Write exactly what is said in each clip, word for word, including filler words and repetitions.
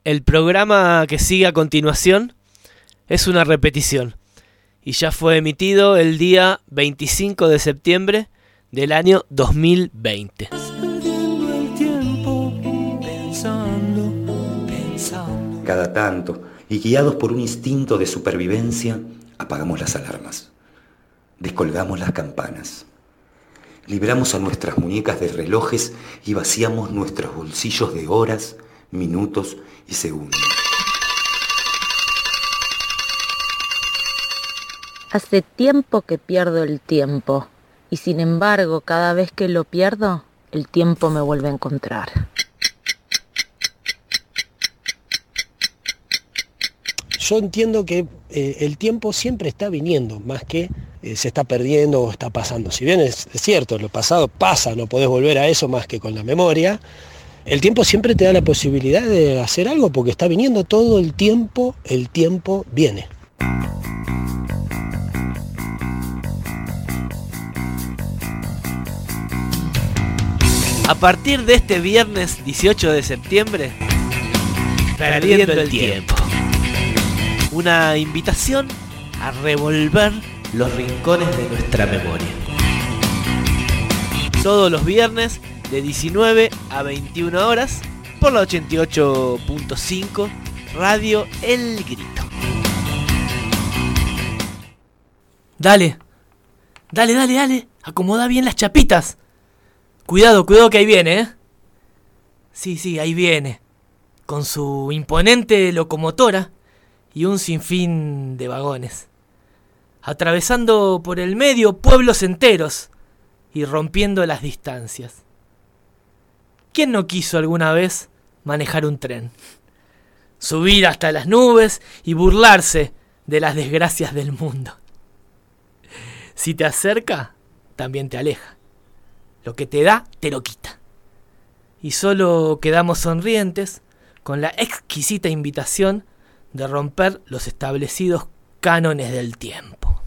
El programa que sigue a continuación es una repetición y ya fue emitido el día veinticinco de septiembre del año dos mil veinte. Perdiendo el tiempo, pensando, pensando. Cada tanto, y guiados por un instinto de supervivencia, apagamos las alarmas, descolgamos las campanas, libramos a nuestras muñecas de relojes y vaciamos nuestros bolsillos de horas, minutos y segundos. Hace tiempo que pierdo el tiempo, y sin embargo, cada vez que lo pierdo, el tiempo me vuelve a encontrar. Yo entiendo que eh, el tiempo siempre está viniendo, más que eh, se está perdiendo o está pasando. Si bien es, es cierto, lo pasado pasa, no podés volver a eso más que con la memoria, el tiempo siempre te da la posibilidad de hacer algo porque está viniendo todo el tiempo, el tiempo viene. A partir de este viernes dieciocho de septiembre, Perdiendo el Tiempo. Una invitación a revolver los rincones de nuestra memoria. Todos los viernes de diecinueve a veintiuna horas por la ochenta y ocho punto cinco Radio El Grito. Dale, dale, dale, dale, acomoda bien las chapitas. Cuidado, cuidado que ahí viene, ¿eh? Sí, sí, ahí viene. Con su imponente locomotora y un sinfín de vagones. Atravesando por el medio pueblos enteros y rompiendo las distancias. ¿Quién no quiso alguna vez manejar un tren? Subir hasta las nubes y burlarse de las desgracias del mundo. Si te acerca, también te aleja. Lo que te da, te lo quita. Y solo quedamos sonrientes con la exquisita invitación de romper los establecidos cánones del tiempo.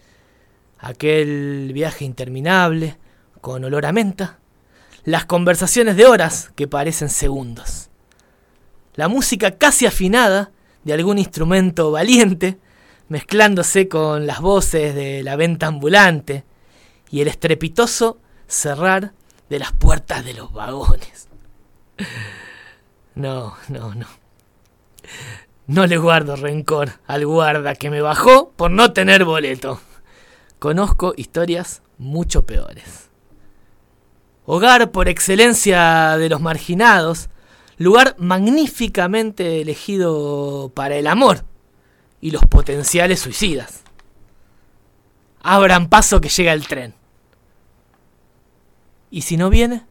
Aquel viaje interminable, con olor a menta, las conversaciones de horas que parecen segundos, la música casi afinada de algún instrumento valiente, mezclándose con las voces de la venta ambulante y el estrepitoso cerrar de las puertas de los vagones. No, no, no. No le guardo rencor al guarda que me bajó por no tener boleto. Conozco historias mucho peores. Hogar por excelencia de los marginados, lugar magníficamente elegido para el amor y los potenciales suicidas. Abran paso que llega el tren. ¿Y si no viene?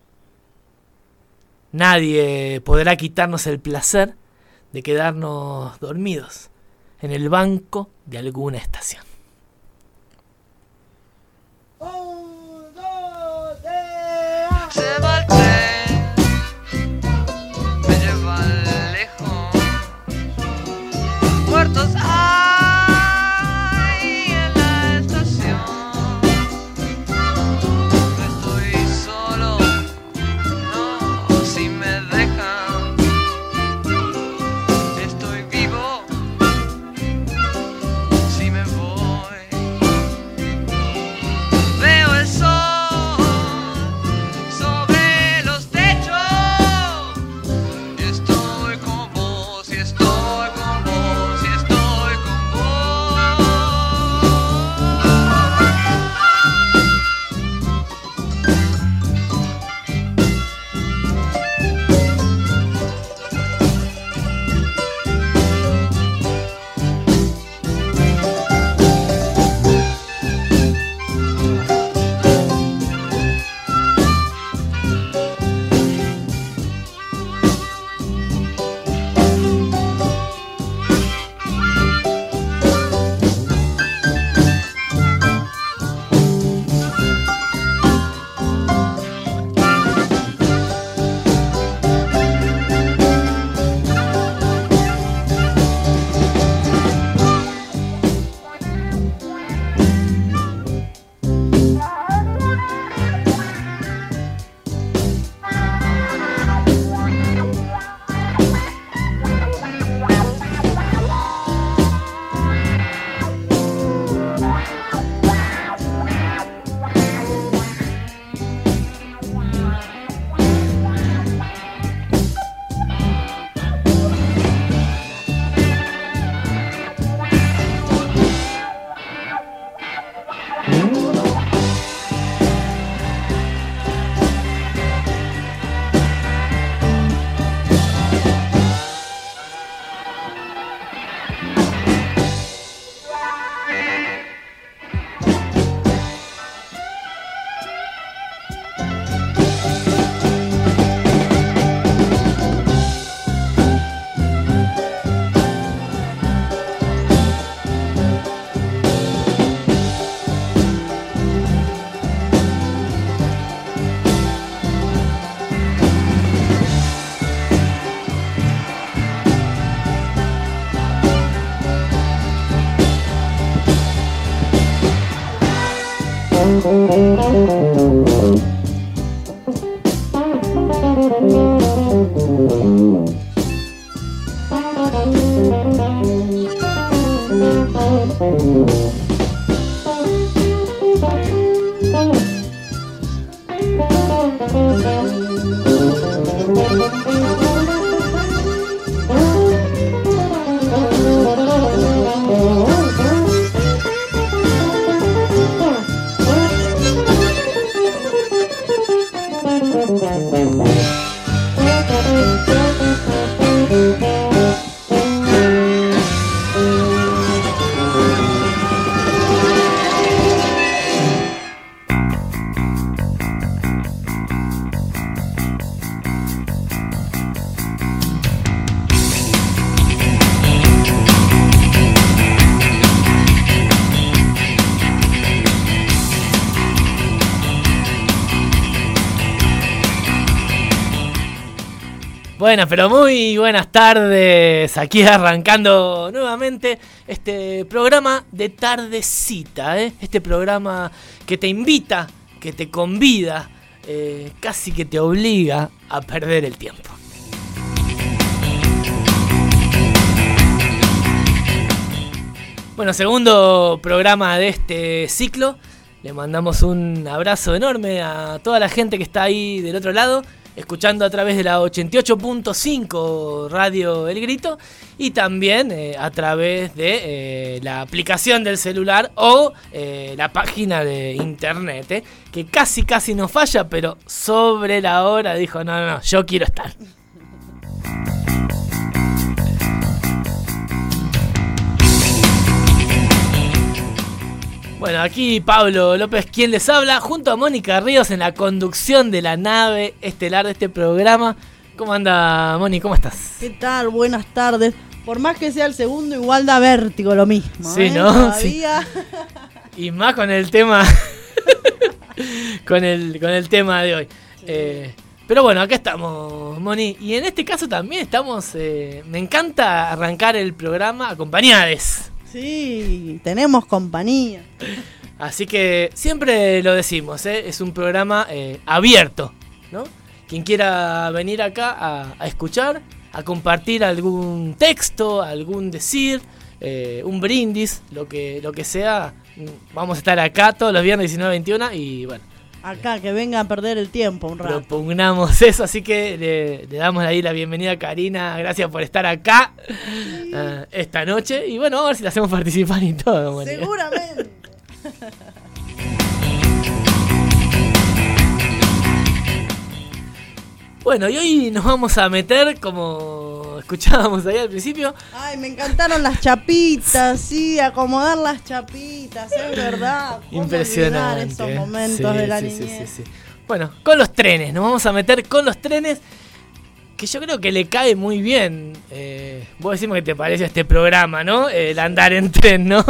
Nadie podrá quitarnos el placer de quedarnos dormidos en el banco de alguna estación. Se va el tren, me lleva lejos, muertos hay en la estación. No estoy solo, no, si me dejan, estoy vivo, si me voy. Buenas, pero muy buenas tardes. Aquí arrancando nuevamente este programa de tardecita, ¿eh? Este programa que te invita, que te convida, eh, casi que te obliga a perder el tiempo. Bueno, segundo programa de este ciclo. Le mandamos un abrazo enorme a toda la gente que está ahí del otro lado, escuchando a través de la ochenta y ocho punto cinco Radio El Grito y también eh, a través de eh, la aplicación del celular o eh, la página de internet, eh, que casi casi no falla, pero sobre la hora dijo, no, no, no, yo quiero estar. Bueno, aquí Pablo López, quien les habla, junto a Mónica Ríos en la conducción de la nave estelar de este programa. ¿Cómo anda, Moni? ¿Cómo estás? ¿Qué tal? Buenas tardes. Por más que sea el segundo, igual da vértigo lo mismo. Sí, ¿eh? ¿no? Todavía. Sí. Y más con el tema, con el con el tema de hoy. Sí. Eh, pero bueno, acá estamos, Moni. Y en este caso también estamos. Eh, me encanta arrancar el programa acompañados. Sí, tenemos compañía. Así que siempre lo decimos, ¿eh? Es un programa eh, abierto, ¿no? Quien quiera venir acá a, a escuchar, a compartir algún texto, algún decir, eh, un brindis, lo que, lo que sea, vamos a estar acá todos los viernes diecinueve a veintiuno y bueno. Acá, que venga a perder el tiempo un rato. Propugnamos eso, así que le, le damos ahí la bienvenida a Karina. Gracias por estar acá sí. uh, esta noche. Y bueno, vamos a ver si la hacemos participar y todo. Mónica. Seguramente. Bueno, y hoy nos vamos a meter, como escuchábamos ahí al principio. Ay, me encantaron las chapitas, sí, acomodar las chapitas, es verdad. Impresionante. Esos momentos sí, de la sí, niñez. Sí, sí, sí. Bueno, con los trenes, nos vamos a meter con los trenes, que yo creo que le cae muy bien. Eh, vos decimos que te parece este programa, ¿no? El andar en tren, ¿no?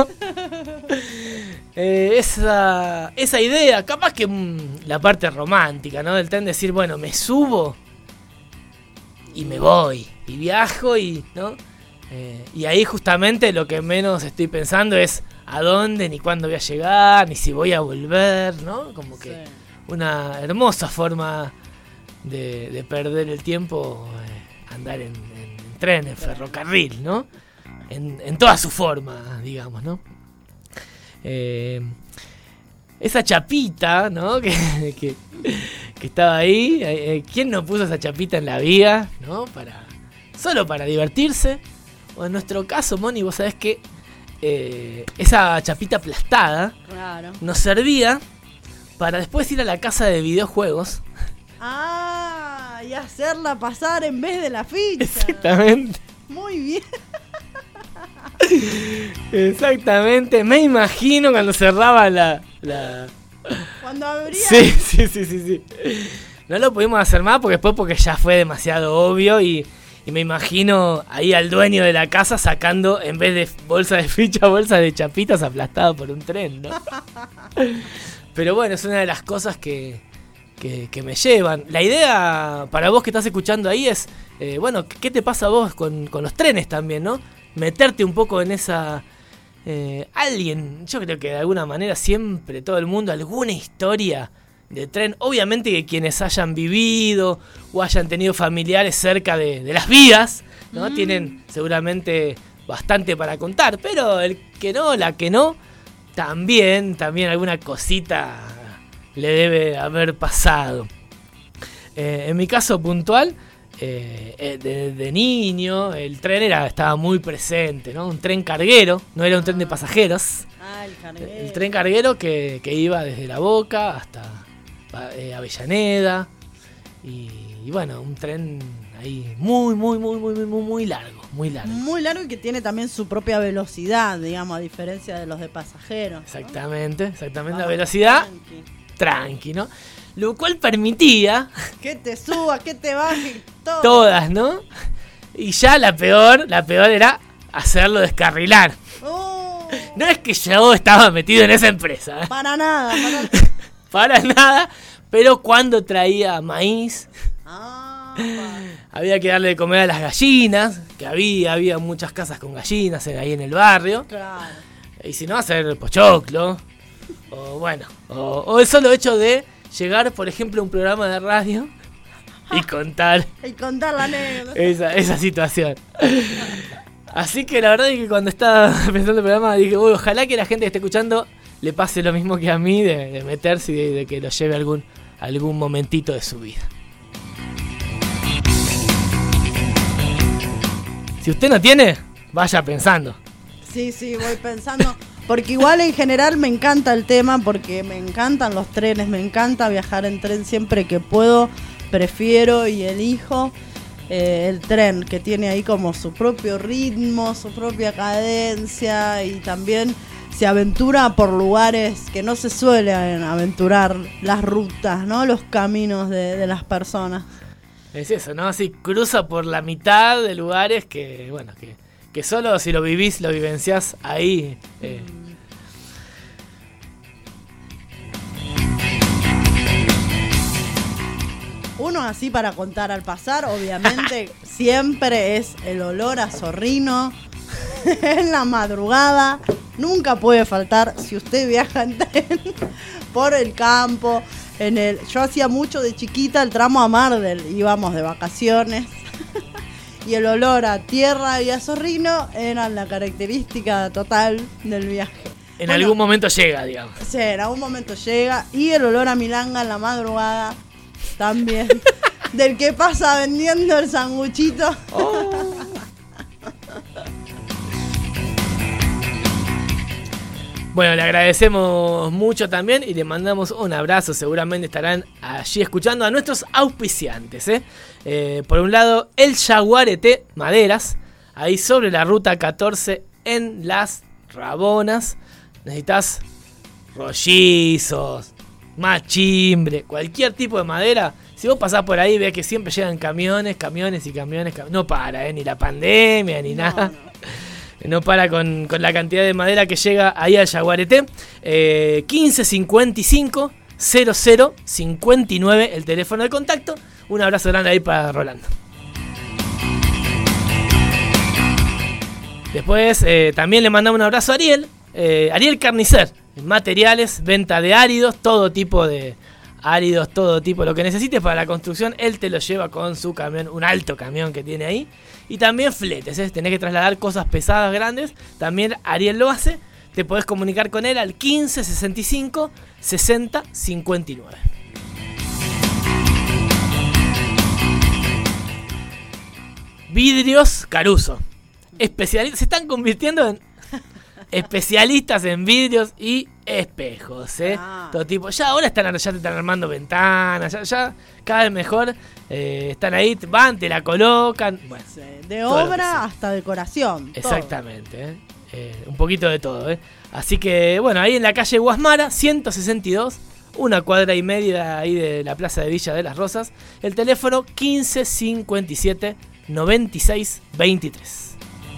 eh, esa, esa idea, capaz que mmm, la parte romántica, ¿no? Del tren, decir, bueno, me subo y me voy, y viajo, y ¿no? Eh, y ahí justamente lo que menos estoy pensando es a dónde, ni cuándo voy a llegar, ni si voy a volver, ¿no? Como que sí. Una hermosa forma de, de perder el tiempo, eh, andar en, en, en tren, en ferrocarril, ¿no? En, en toda su forma, digamos, ¿no? Eh, esa chapita, ¿no? Que, que, que estaba ahí. Eh, ¿Quién no puso esa chapita en la vía, ¿no? Para, solo para divertirse. O en nuestro caso, Moni, vos sabés que eh, esa chapita aplastada claro. nos servía para después ir a la casa de videojuegos. Ah, y hacerla pasar en vez de la ficha. Exactamente. Muy bien. Exactamente. Me imagino cuando cerraba la... la... Cuando abría... Sí, sí, sí, sí, sí. No lo pudimos hacer más porque después porque ya fue demasiado obvio y, y me imagino ahí al dueño de la casa sacando, en vez de bolsa de ficha, bolsa de chapitas aplastado por un tren, ¿no? Pero bueno, es una de las cosas que, que, que me llevan. La idea para vos que estás escuchando ahí es, eh, bueno, ¿qué te pasa a vos con, con los trenes también, no? Meterte un poco en esa Eh, alguien, yo creo que de alguna manera siempre todo el mundo, alguna historia de tren. Obviamente que quienes hayan vivido o hayan tenido familiares cerca de, de las vías, ¿no? Mm. Tienen seguramente bastante para contar, pero el que no, la que no, también, también alguna cosita le debe haber pasado. Eh, en mi caso puntual, eh, de, de niño, el tren era, estaba muy presente, ¿no? Un tren carguero, no era un tren de pasajeros. Ah, el carguero. El tren carguero que, que iba desde La Boca hasta eh, Avellaneda. Y, y bueno, un tren ahí muy, muy, muy, muy, muy, muy largo, muy largo. Muy largo y que tiene también su propia velocidad, digamos, a diferencia de los de pasajeros, ¿no? Exactamente, exactamente. Vamos, la velocidad tranqui. tranqui, ¿no? Lo cual permitía... Que te suba, que te baje, todo. Todas, ¿no? Y ya la peor, la peor era hacerlo descarrilar. Oh, No es que yo estaba metido en esa empresa, ¿eh? para nada, para, Para nada, pero cuando traía maíz, ah, había que darle de comer a las gallinas, que había, había muchas casas con gallinas ahí en el barrio. claro. Y si no, hacer pochoclo. O bueno, o, o el solo hecho de llegar, por ejemplo, a un programa de radio y contar Y contar la anécdota. esa, esa situación. Así que la verdad es que cuando estaba pensando el programa dije, uy, ojalá que la gente que esté escuchando le pase lo mismo que a mí, de, de meterse y de, de que lo lleve algún, algún momentito de su vida. Si usted no tiene, vaya pensando. Sí, sí, voy pensando. Porque igual en general me encanta el tema, porque me encantan los trenes, me encanta viajar en tren siempre que puedo, prefiero y elijo eh, el tren, que tiene ahí como su propio ritmo, su propia cadencia y también se aventura por lugares que no se suelen aventurar las rutas, ¿no? Los caminos de, de las personas. Es eso, ¿no? Así cruza por la mitad de lugares que, bueno, que... que solo si lo vivís, lo vivenciás ahí. Eh. Uno así para contar al pasar, obviamente, siempre es el olor a zorrino en la madrugada. Nunca puede faltar si usted viaja en tren por el campo. En el, yo hacía mucho de chiquita el tramo a Mardel, íbamos de vacaciones. Y el olor a tierra y a zorrino era la característica total del viaje. En Bueno, algún momento llega, digamos. sí, en algún momento llega. Y el olor a milanga en la madrugada también. Del que pasa vendiendo el sanguchito. Oh. Bueno, le agradecemos mucho también y le mandamos un abrazo. Seguramente estarán allí escuchando a nuestros auspiciantes, ¿eh? Eh, por un lado, el Yaguareté Maderas, ahí sobre la ruta catorce en Las Rabonas. Necesitas rollizos, machimbre, cualquier tipo de madera. Si vos pasás por ahí, ves que siempre llegan camiones, camiones y camiones. Cam- no para, ¿eh? Ni la pandemia, ni No, nada. no. No para con, con la cantidad de madera que llega ahí al Yaguareté. Eh, quince cincuenta y cinco cero cero cincuenta y nueve el teléfono de contacto. Un abrazo grande ahí para Rolando. Después eh, también le mandamos un abrazo a Ariel. Eh, Ariel Carnicer. Materiales, venta de áridos, todo tipo de áridos, todo tipo. Lo que necesites para la construcción, él te lo lleva con su camión, un alto camión que tiene ahí. Y también fletes, ¿eh? Tenés que trasladar cosas pesadas, grandes. También Ariel lo hace. Te podés comunicar con él al quince sesenta y cinco sesenta cincuenta y nueve. Vidrios Caruso. Especialistas, se están convirtiendo en especialistas en vidrios y espejos, ¿eh? Ah. Todo tipo. Ya ahora están, ya te están armando ventanas, ya, ya cada vez mejor. Eh, están ahí, van, te la colocan. Bueno, Sí, de todo lo que obra sea. hasta decoración. todo. Exactamente, ¿eh? Eh, un poquito de todo, ¿eh? Así que, bueno, ahí en la calle Guasmara, ciento sesenta y dos, una cuadra y media ahí de la plaza de Villa de las Rosas. El teléfono quince cincuenta y siete noventa y seis veintitrés.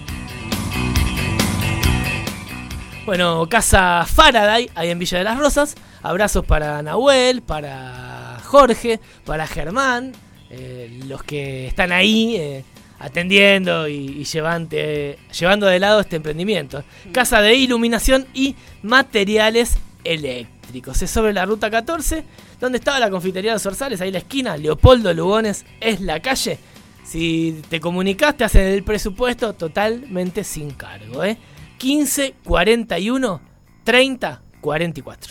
Bueno, Casa Faraday, ahí en Villa de las Rosas. Abrazos para Nahuel, para Jorge, para Germán, eh, los que están ahí eh, atendiendo y, y llevante, llevando de lado este emprendimiento. Casa de iluminación y materiales eléctricos. Es sobre la ruta catorce, donde estaba la confitería de los Orzales, ahí en la esquina. Leopoldo Lugones es la calle. Si te comunicas, te hacen el presupuesto totalmente sin cargo, ¿eh? quince cuarenta y uno treinta cuarenta y cuatro.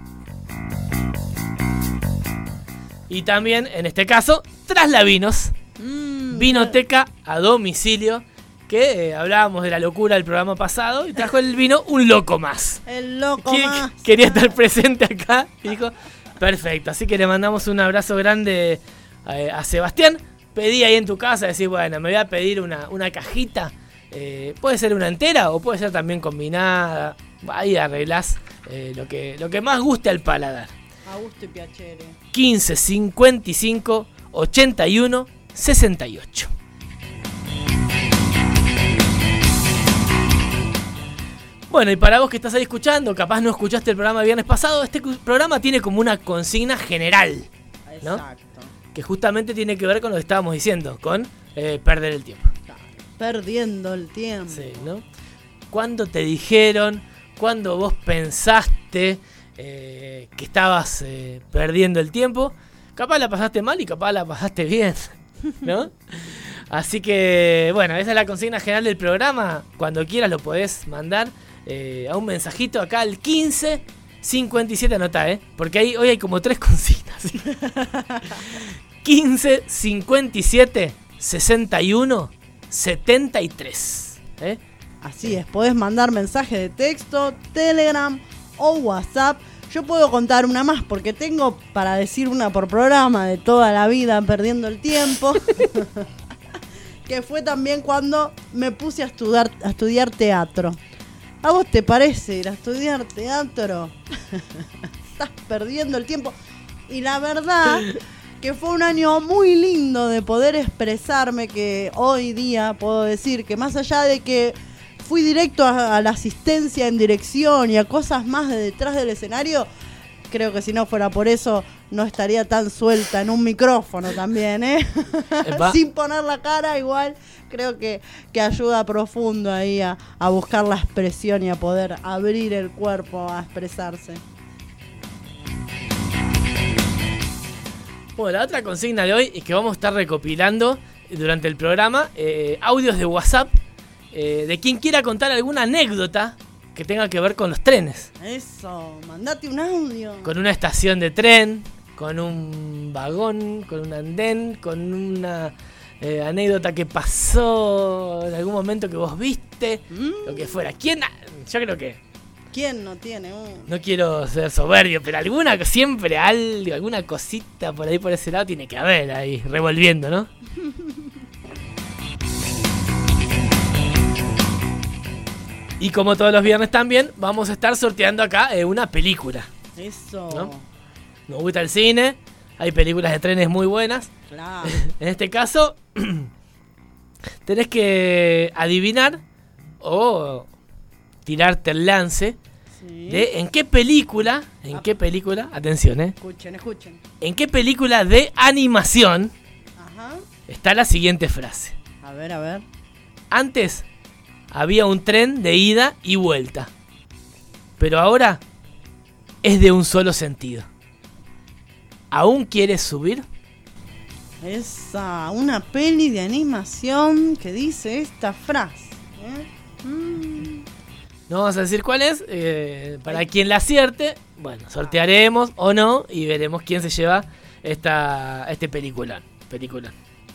Y también, en este caso, Traslavinos, Mm, vinoteca a domicilio, que eh, hablábamos de la locura del programa pasado, y trajo el vino un loco más. El loco Que- más. Quería estar presente acá y dijo, perfecto, así que le mandamos un abrazo grande eh, a Sebastián. Pedí ahí en tu casa, decís, bueno, me voy a pedir una, una cajita, eh, puede ser una entera o puede ser también combinada, ahí arreglás eh, lo, que, lo que más guste al paladar. Augusto y Piacere. quince cincuenta y cinco ochenta y uno sesenta y ocho. Bueno, y para vos que estás ahí escuchando, capaz no escuchaste el programa el viernes pasado, este cu- programa tiene como una consigna general, ¿no? Exacto. Que justamente tiene que ver con lo que estábamos diciendo, con eh, perder el tiempo. Perdiendo el tiempo. Sí, ¿no? ¿Cuándo te dijeron, cuándo vos pensaste eh, que estabas eh, perdiendo el tiempo? Capaz la pasaste mal y capaz la pasaste bien, ¿no? Así que, bueno, esa es la consigna general del programa. Cuando quieras lo podés mandar eh, a un mensajito acá al quince cincuenta y siete, anotá, ¿eh? Porque ahí, hoy hay como tres consignas. quince cincuenta y siete sesenta y uno setenta y tres, ¿eh? Así es, podés mandar mensaje de texto, Telegram o WhatsApp. Yo puedo contar una más porque tengo para decir una por programa de toda la vida perdiendo el tiempo. Que fue también cuando me puse a estudiar, a estudiar teatro. ¿A vos te parece ir a estudiar teatro? Estás perdiendo el tiempo. Y la verdad que fue un año muy lindo de poder expresarme, que hoy día puedo decir que más allá de que fui directo a, a la asistencia en dirección y a cosas más de detrás del escenario, creo que si no fuera por eso no estaría tan suelta en un micrófono también, ¿eh? Epa. Sin poner la cara, igual creo que, que ayuda profundo ahí a, a buscar la expresión y a poder abrir el cuerpo a expresarse. Bueno, la otra consigna de hoy es que vamos a estar recopilando durante el programa eh, audios de WhatsApp eh, de quien quiera contar alguna anécdota que tenga que ver con los trenes. Eso, mandate un audio. Con una estación de tren, con un vagón, con un andén, con una eh, anécdota que pasó en algún momento que vos viste, Mm. lo que fuera. ¿Quién? ha- Yo creo que, ¿Quién no tiene uno? no quiero ser soberbio, pero alguna, siempre algo, alguna cosita por ahí por ese lado tiene que haber ahí, revolviendo, ¿no? Y como todos los viernes también, vamos a estar sorteando acá eh, una película. Eso. ¿No? Nos gusta el cine, hay películas de trenes muy buenas. Claro. En este caso, tenés que adivinar o tirarte el lance Sí. de en qué película, en qué película, atención, eh, Escuchen, escuchen. en qué película de animación Ajá. está la siguiente frase. A ver, a ver. Antes había un tren de ida y vuelta, pero ahora es de un solo sentido. ¿Aún quieres subir? Esa, una peli de animación que dice esta frase. ¿eh? Mm. No vamos a decir cuál es, eh, para quien la acierte, bueno, sortearemos o no y veremos quién se lleva esta, este peliculón. Peliculón.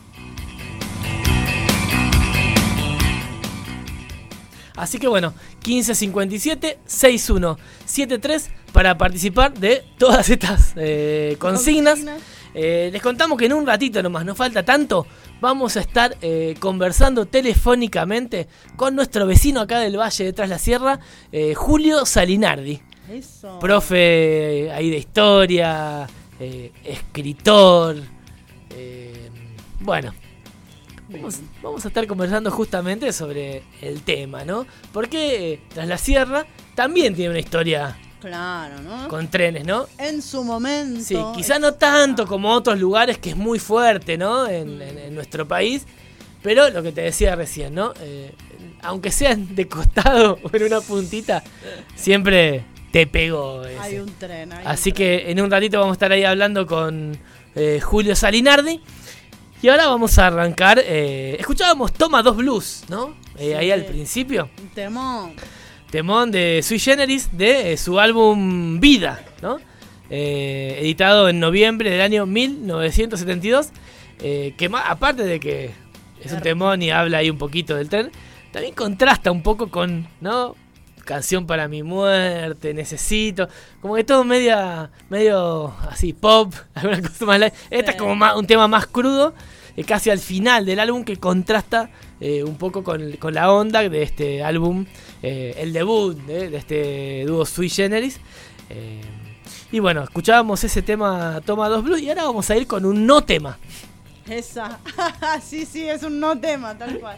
Así que bueno, quince cincuenta y siete sesenta y uno setenta y tres para participar de todas estas eh, consignas. Consignas. Eh, les contamos que en un ratito nomás, no falta tanto, vamos a estar eh, conversando telefónicamente con nuestro vecino acá del Valle de Tras la Sierra, eh, Julio Salinardi, Eso. profe ahí de historia, eh, escritor, eh, bueno, vamos, vamos a estar conversando justamente sobre el tema, ¿no? Porque eh, Tras la Sierra también tiene una historia Claro, ¿no? con trenes, ¿no? En su momento. Sí, quizá no tanto como otros lugares, que es muy fuerte, ¿no? En, en- en nuestro país. Pero lo que te decía recién, ¿no? Eh, aunque sean de costado o en una puntita, siempre te pegó ese. Hay un tren. Hay Así un tren. que en un ratito vamos a estar ahí hablando con eh, Julio Salinardi. Y ahora vamos a arrancar. Eh, escuchábamos Toma dos Blues, ¿no? Eh, Sí. Ahí al principio. Un temón. Temón de Sui Generis de eh, su álbum Vida, ¿no? Eh, editado en noviembre del año mil novecientos setenta y dos. Eh, que ma- aparte de que es un temón y habla ahí un poquito del tren, también contrasta un poco con, ¿no? Canción para mi muerte, necesito. Como que todo media, medio así pop, alguna cosa más light. Este Sí. es como más, un tema más crudo, eh, casi al final del álbum, que contrasta eh, un poco con, con la onda de este álbum, eh, el debut eh, de este dúo Sui Generis. Eh, y bueno, escuchábamos ese tema Toma dos Blues y ahora vamos a ir con un no tema. Esa. Sí, sí, es un no tema, tal cual.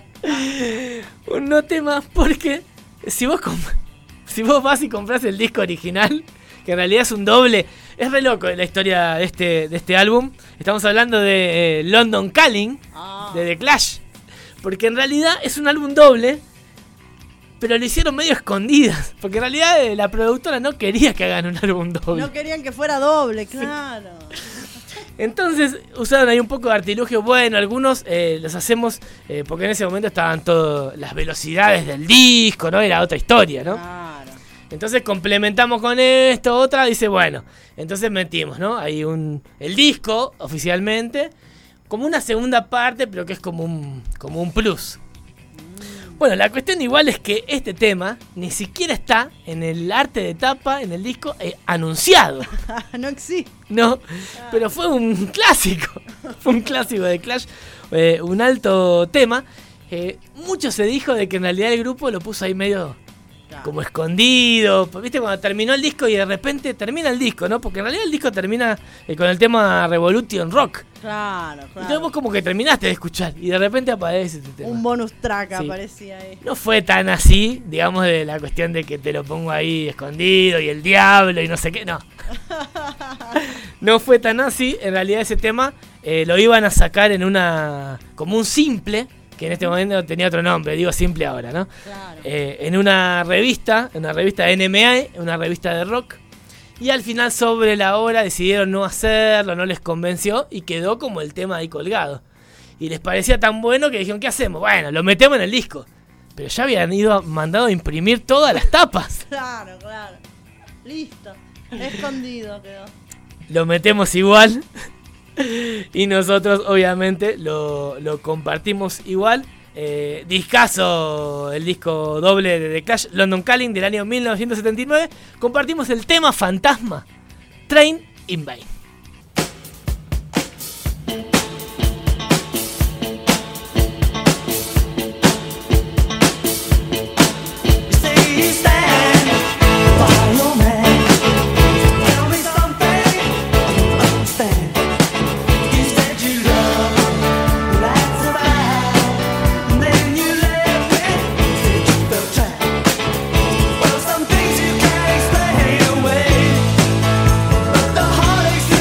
Un no tema porque si vos comp- si vos vas y compras el disco original, que en realidad es un doble, es re loco la historia de este, de este álbum. Estamos hablando de eh, London Calling, Ah. de The Clash, porque en realidad es un álbum doble, pero lo hicieron medio escondidas, porque en realidad eh, la productora no quería que hagan un álbum doble. No querían que fuera doble, claro. Entonces usaron ahí un poco de artilugio. Bueno, algunos eh, los hacemos eh, porque en ese momento estaban todas las velocidades del disco, ¿no? Era otra historia, ¿no? Claro. Entonces complementamos con esto, otra, dice, bueno, entonces metimos, ¿no? Ahí un, el disco, oficialmente, como una segunda parte, pero que es como un, como un plus. Bueno, la cuestión igual es que este tema ni siquiera está en el arte de tapa, en el disco, eh, anunciado. No existe. No, pero fue un clásico, fue un clásico de Clash, eh, un alto tema. Eh, mucho se dijo de que en realidad el grupo lo puso ahí medio como escondido, viste, cuando terminó el disco y de repente termina el disco, ¿no? Porque en realidad el disco termina eh, con el tema Revolution Rock. Claro, Entonces claro. vos como que terminaste de escuchar y de repente aparece este tema. Un bonus track Sí. aparecía ahí. No fue tan así, digamos, de la cuestión de que te lo pongo ahí escondido y el diablo y no sé qué, no. No fue tan así, en realidad ese tema eh, lo iban a sacar en una, como un simple, que en este momento tenía otro nombre, digo simple ahora, ¿no? Claro. Eh, en una revista, en una revista N M A, una revista de rock, y al final sobre la hora decidieron no hacerlo, no les convenció y quedó como el tema ahí colgado. Y les parecía tan bueno que dijeron, ¿qué hacemos? Bueno, lo metemos en el disco. Pero ya habían ido mandado a imprimir todas las tapas. Claro, claro. Listo. Escondido quedó. Lo metemos igual. Y nosotros obviamente lo, lo compartimos igual. Eh, discazo, el disco doble de The Clash, London Calling, del año mil novecientos setenta y nueve. Compartimos el tema fantasma, Train in Vain. Well, some things you can't explain away, but the heartaches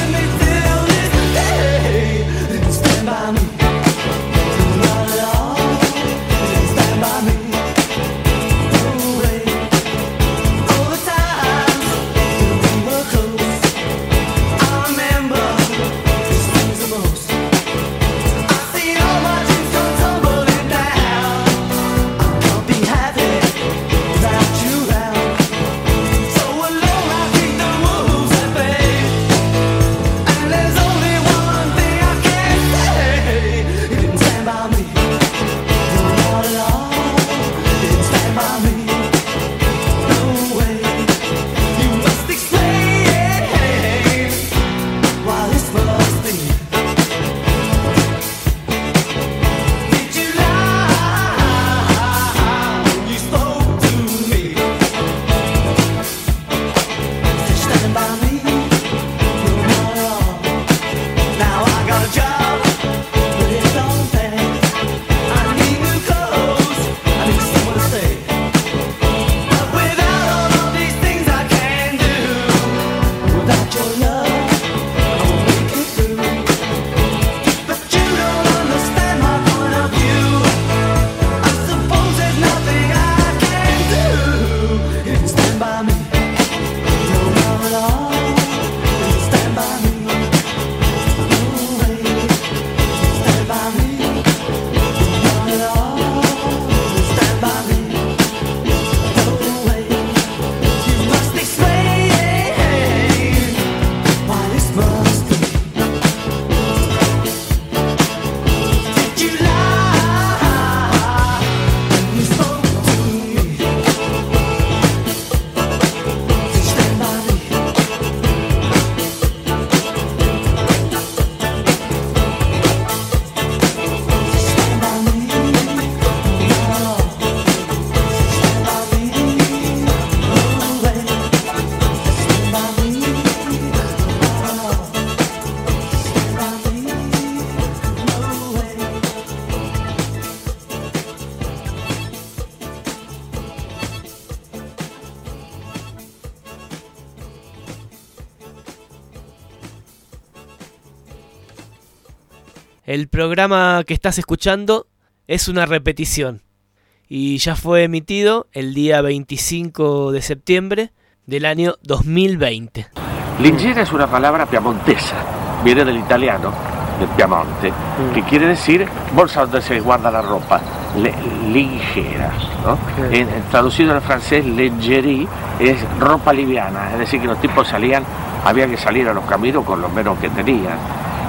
El programa que estás escuchando es una repetición y ya fue emitido el día veinticinco de septiembre del año dos mil veinte. Lingera es una palabra piamontesa, viene del italiano, del Piamonte, que quiere decir bolsa donde se guarda la ropa, le, ligera, ¿no? En, en, traducido al francés, lingerie es ropa liviana, es decir, que los tipos salían, había que salir a los caminos con lo menos que tenían.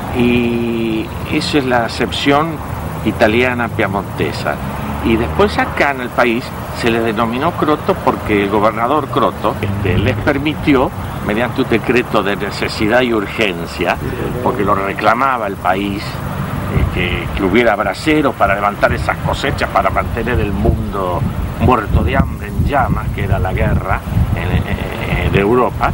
Y esa es la acepción italiana piamontesa. Y después acá en el país se le denominó Croto porque el gobernador Croto este, les permitió, mediante un decreto de necesidad y urgencia, porque lo reclamaba el país, eh, que, que hubiera braceros para levantar esas cosechas, para mantener el mundo muerto de hambre en llamas, que era la guerra en, en, de Europa.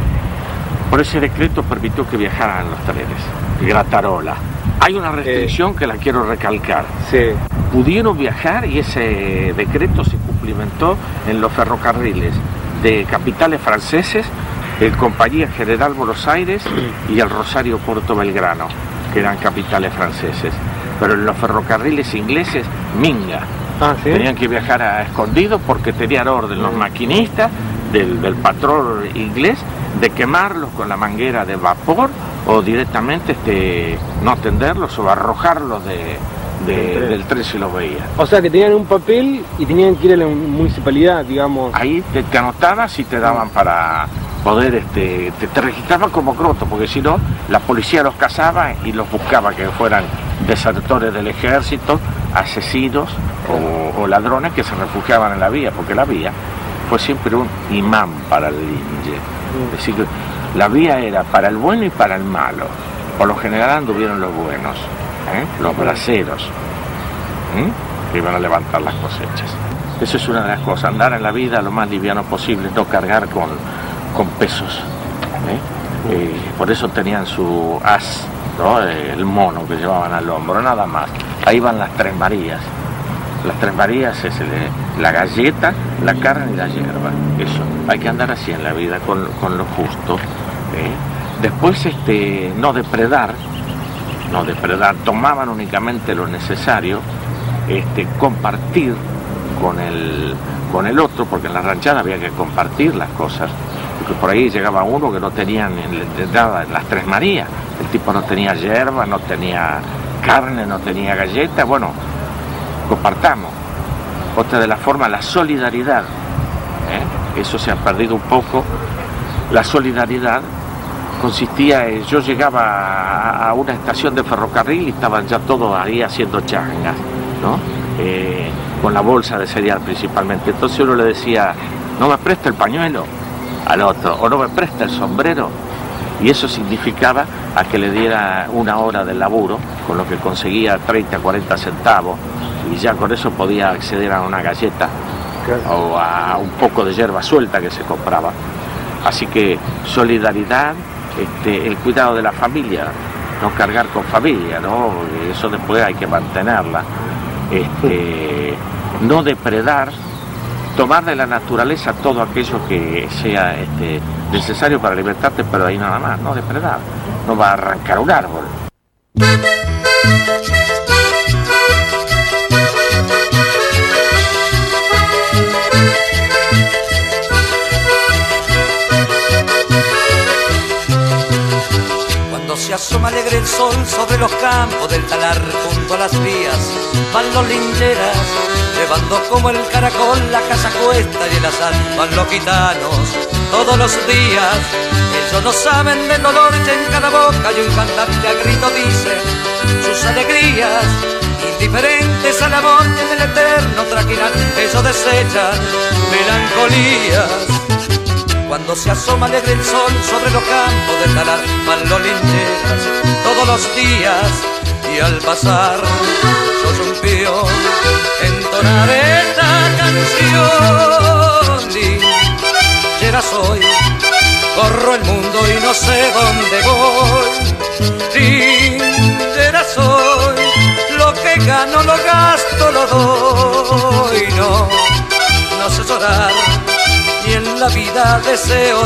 Por ese decreto permitió que viajaran los trenes, Gratarola. Hay una restricción eh, que la quiero recalcar. Sí. Pudieron viajar y ese decreto se cumplimentó en los ferrocarriles de capitales franceses, el Compañía General Buenos Aires y el Rosario Puerto Belgrano, que eran capitales franceses. Pero en los ferrocarriles ingleses, minga. Ah, ¿sí? Tenían que viajar a escondidos porque tenían orden los maquinistas del, del patrón inglés de quemarlos con la manguera de vapor o directamente este, no atenderlos o arrojarlos de, de, del tren si los veía. O sea que tenían un papel y tenían que ir a la municipalidad, digamos. Ahí te, te anotabas y te daban para poder, este, te, te registraban como Croto, porque si no, la policía los cazaba y los buscaba que fueran desertores del ejército, asesinos o, o ladrones que se refugiaban en la vía, porque la vía fue siempre un imán para el linge. Es decir, que la vía era para el bueno y para el malo. Por lo general anduvieron los buenos, ¿eh? Los braceros, ¿eh? Que iban a levantar las cosechas. Esa es una de las cosas, andar en la vida lo más liviano posible, no cargar con, con pesos. ¿eh? Eh, por eso tenían su as, ¿no? El mono que llevaban al hombro, nada más. Ahí van las tres Marías. Las tres Marías es el, la galleta, la carne y la hierba. Eso, hay que andar así en la vida, con, con lo justo. ¿eh? Después, este, no depredar, no depredar, tomaban únicamente lo necesario, este, compartir con el, con el otro, porque en la ranchada había que compartir las cosas, porque por ahí llegaba uno que no tenía nada en las tres Marías. El tipo no tenía hierba, no tenía carne, no tenía galleta, bueno, compartamos. Otra de las formas, la solidaridad, ¿eh? Eso se ha perdido un poco. La solidaridad consistía en, yo llegaba a una estación de ferrocarril y estaban ya todos ahí haciendo changas, ¿no? Eh, con la bolsa de cereal principalmente. Entonces uno le decía, ¿no me presta el pañuelo? Al otro, o no me presta el sombrero. Y eso significaba a que le diera una hora de laburo, con lo que conseguía treinta, cuarenta centavos, y ya con eso podía acceder a una galleta o a un poco de hierba suelta que se compraba. Así que solidaridad, este, el cuidado de la familia, no cargar con familia, ¿no? Eso después hay que mantenerla. Este, no depredar, tomar de la naturaleza todo aquello que sea este, necesario para alimentarte, pero ahí nada más, no depredar, no va a arrancar un árbol. Se asoma alegre el sol sobre los campos del talar, junto a las vías van los lincheras, llevando como el caracol la casa cuesta y el azar. Van los gitanos todos los días, ellos no saben del dolor que en cada boca y un cantante a grito dice sus alegrías, indiferentes al amor y en el eterno traquinar, ellos desechan melancolías. Cuando se asoma alegre el sol sobre los campos del talar, van los lincheras todos los días, y al pasar yo soy un peón, entonar esta canción. Linchera soy, corro el mundo y no sé dónde voy. Linchera soy, lo que gano lo gasto, lo doy. No, no sé llorar, y en la vida deseo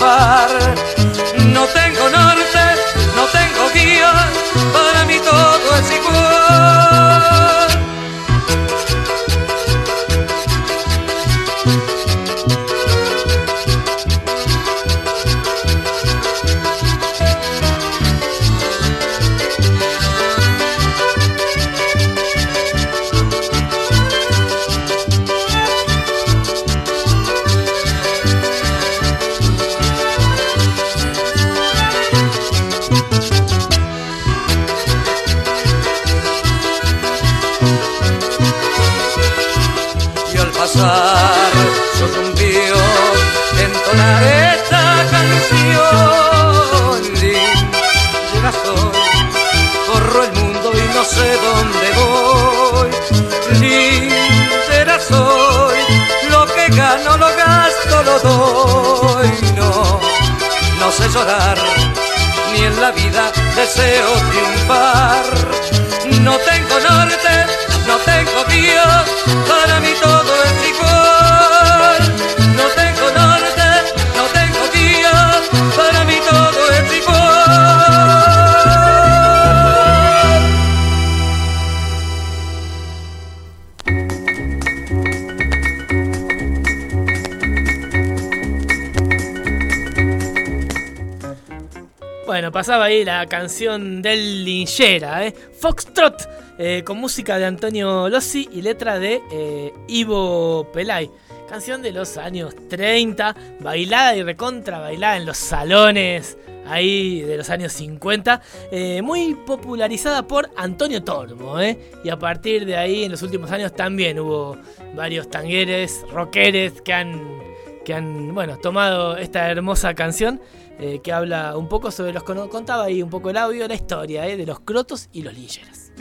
triunfar. No tengo norte, no tengo guía, para mí todo pasar. Sucumbió entonar esta canción. Lindera soy, corro el mundo y no sé dónde voy. Lindera soy, lo que gano lo gasto, lo doy. No, no sé llorar, ni en la vida deseo triunfar. No tengo norte, no tengo Dios, para mí todo es igual. No tengo norte, no tengo Dios, para mí todo es Bueno, pasaba ahí la canción del Lingera, ¿eh? Foxtrot, eh, con música de Antonio Lossi y letra de eh, Ivo Pelay. Canción de los años treinta, bailada y recontra bailada en los salones ahí de los años cincuenta, eh, muy popularizada por Antonio Tormo, ¿eh? Y a partir de ahí, en los últimos años, también hubo varios tangueres, rockeres que han, que han bueno, tomado esta hermosa canción. Eh, que habla un poco sobre los... Contaba ahí un poco el audio, la historia eh, de los crotos y los lincheras.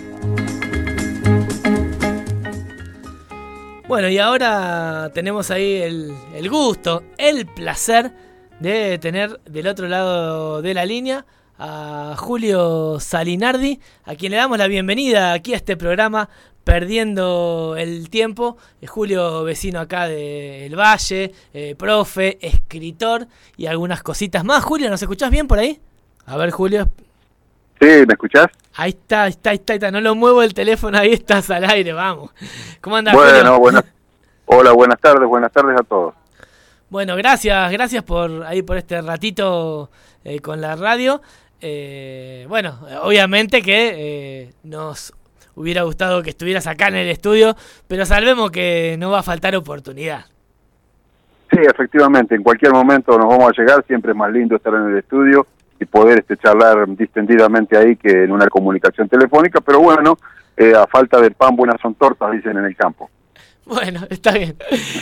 Bueno, y ahora tenemos ahí el, el gusto, el placer de tener del otro lado de la línea a Julio Salinardi, a quien le damos la bienvenida aquí a este programa Perdiendo el Tiempo. eh, Julio, vecino acá de El Valle, eh, profe, escritor y algunas cositas más. Julio, ¿nos escuchás bien por ahí? A ver, Julio. Sí, ¿me escuchás? Ahí está, ahí está, ahí está, ahí está. No lo muevo el teléfono, ahí estás al aire, vamos. ¿Cómo andás, bueno, Julio? Bueno, hola, buenas tardes, buenas tardes a todos. Bueno, gracias, gracias por ahí por este ratito eh, con la radio. Eh, bueno, obviamente que eh, nos hubiera gustado que estuvieras acá en el estudio, pero sabemos que no va a faltar oportunidad. Sí, efectivamente, en cualquier momento nos vamos a llegar, siempre es más lindo estar en el estudio y poder este, charlar distendidamente ahí que en una comunicación telefónica, pero bueno, eh, a falta de pan, buenas son tortas, dicen en el campo. Bueno, está bien.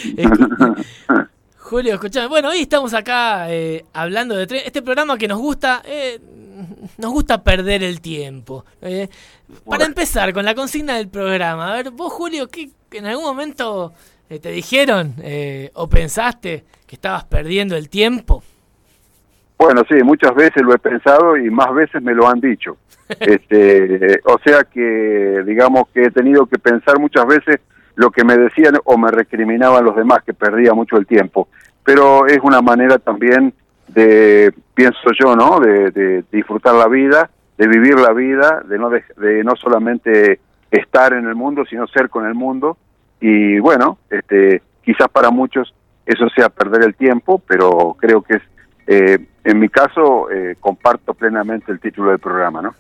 Julio, escuchame, bueno, hoy estamos acá eh, hablando de tren, este programa que nos gusta, eh, nos gusta perder el tiempo. Eh, para empezar con la consigna del programa, a ver, vos, Julio, ¿qué, en algún momento eh, te dijeron eh, o pensaste que estabas perdiendo el tiempo? Bueno, sí, muchas veces lo he pensado y más veces me lo han dicho. este, o sea que, digamos que he tenido que pensar muchas veces lo que me decían o me recriminaban los demás, que perdía mucho el tiempo. Pero es una manera también de, pienso yo, ¿no?, de, de disfrutar la vida, de vivir la vida, de no de, de no solamente estar en el mundo, sino ser con el mundo. Y bueno, este, quizás para muchos eso sea perder el tiempo, pero creo que es, eh, en mi caso, eh, comparto plenamente el título del programa, ¿no?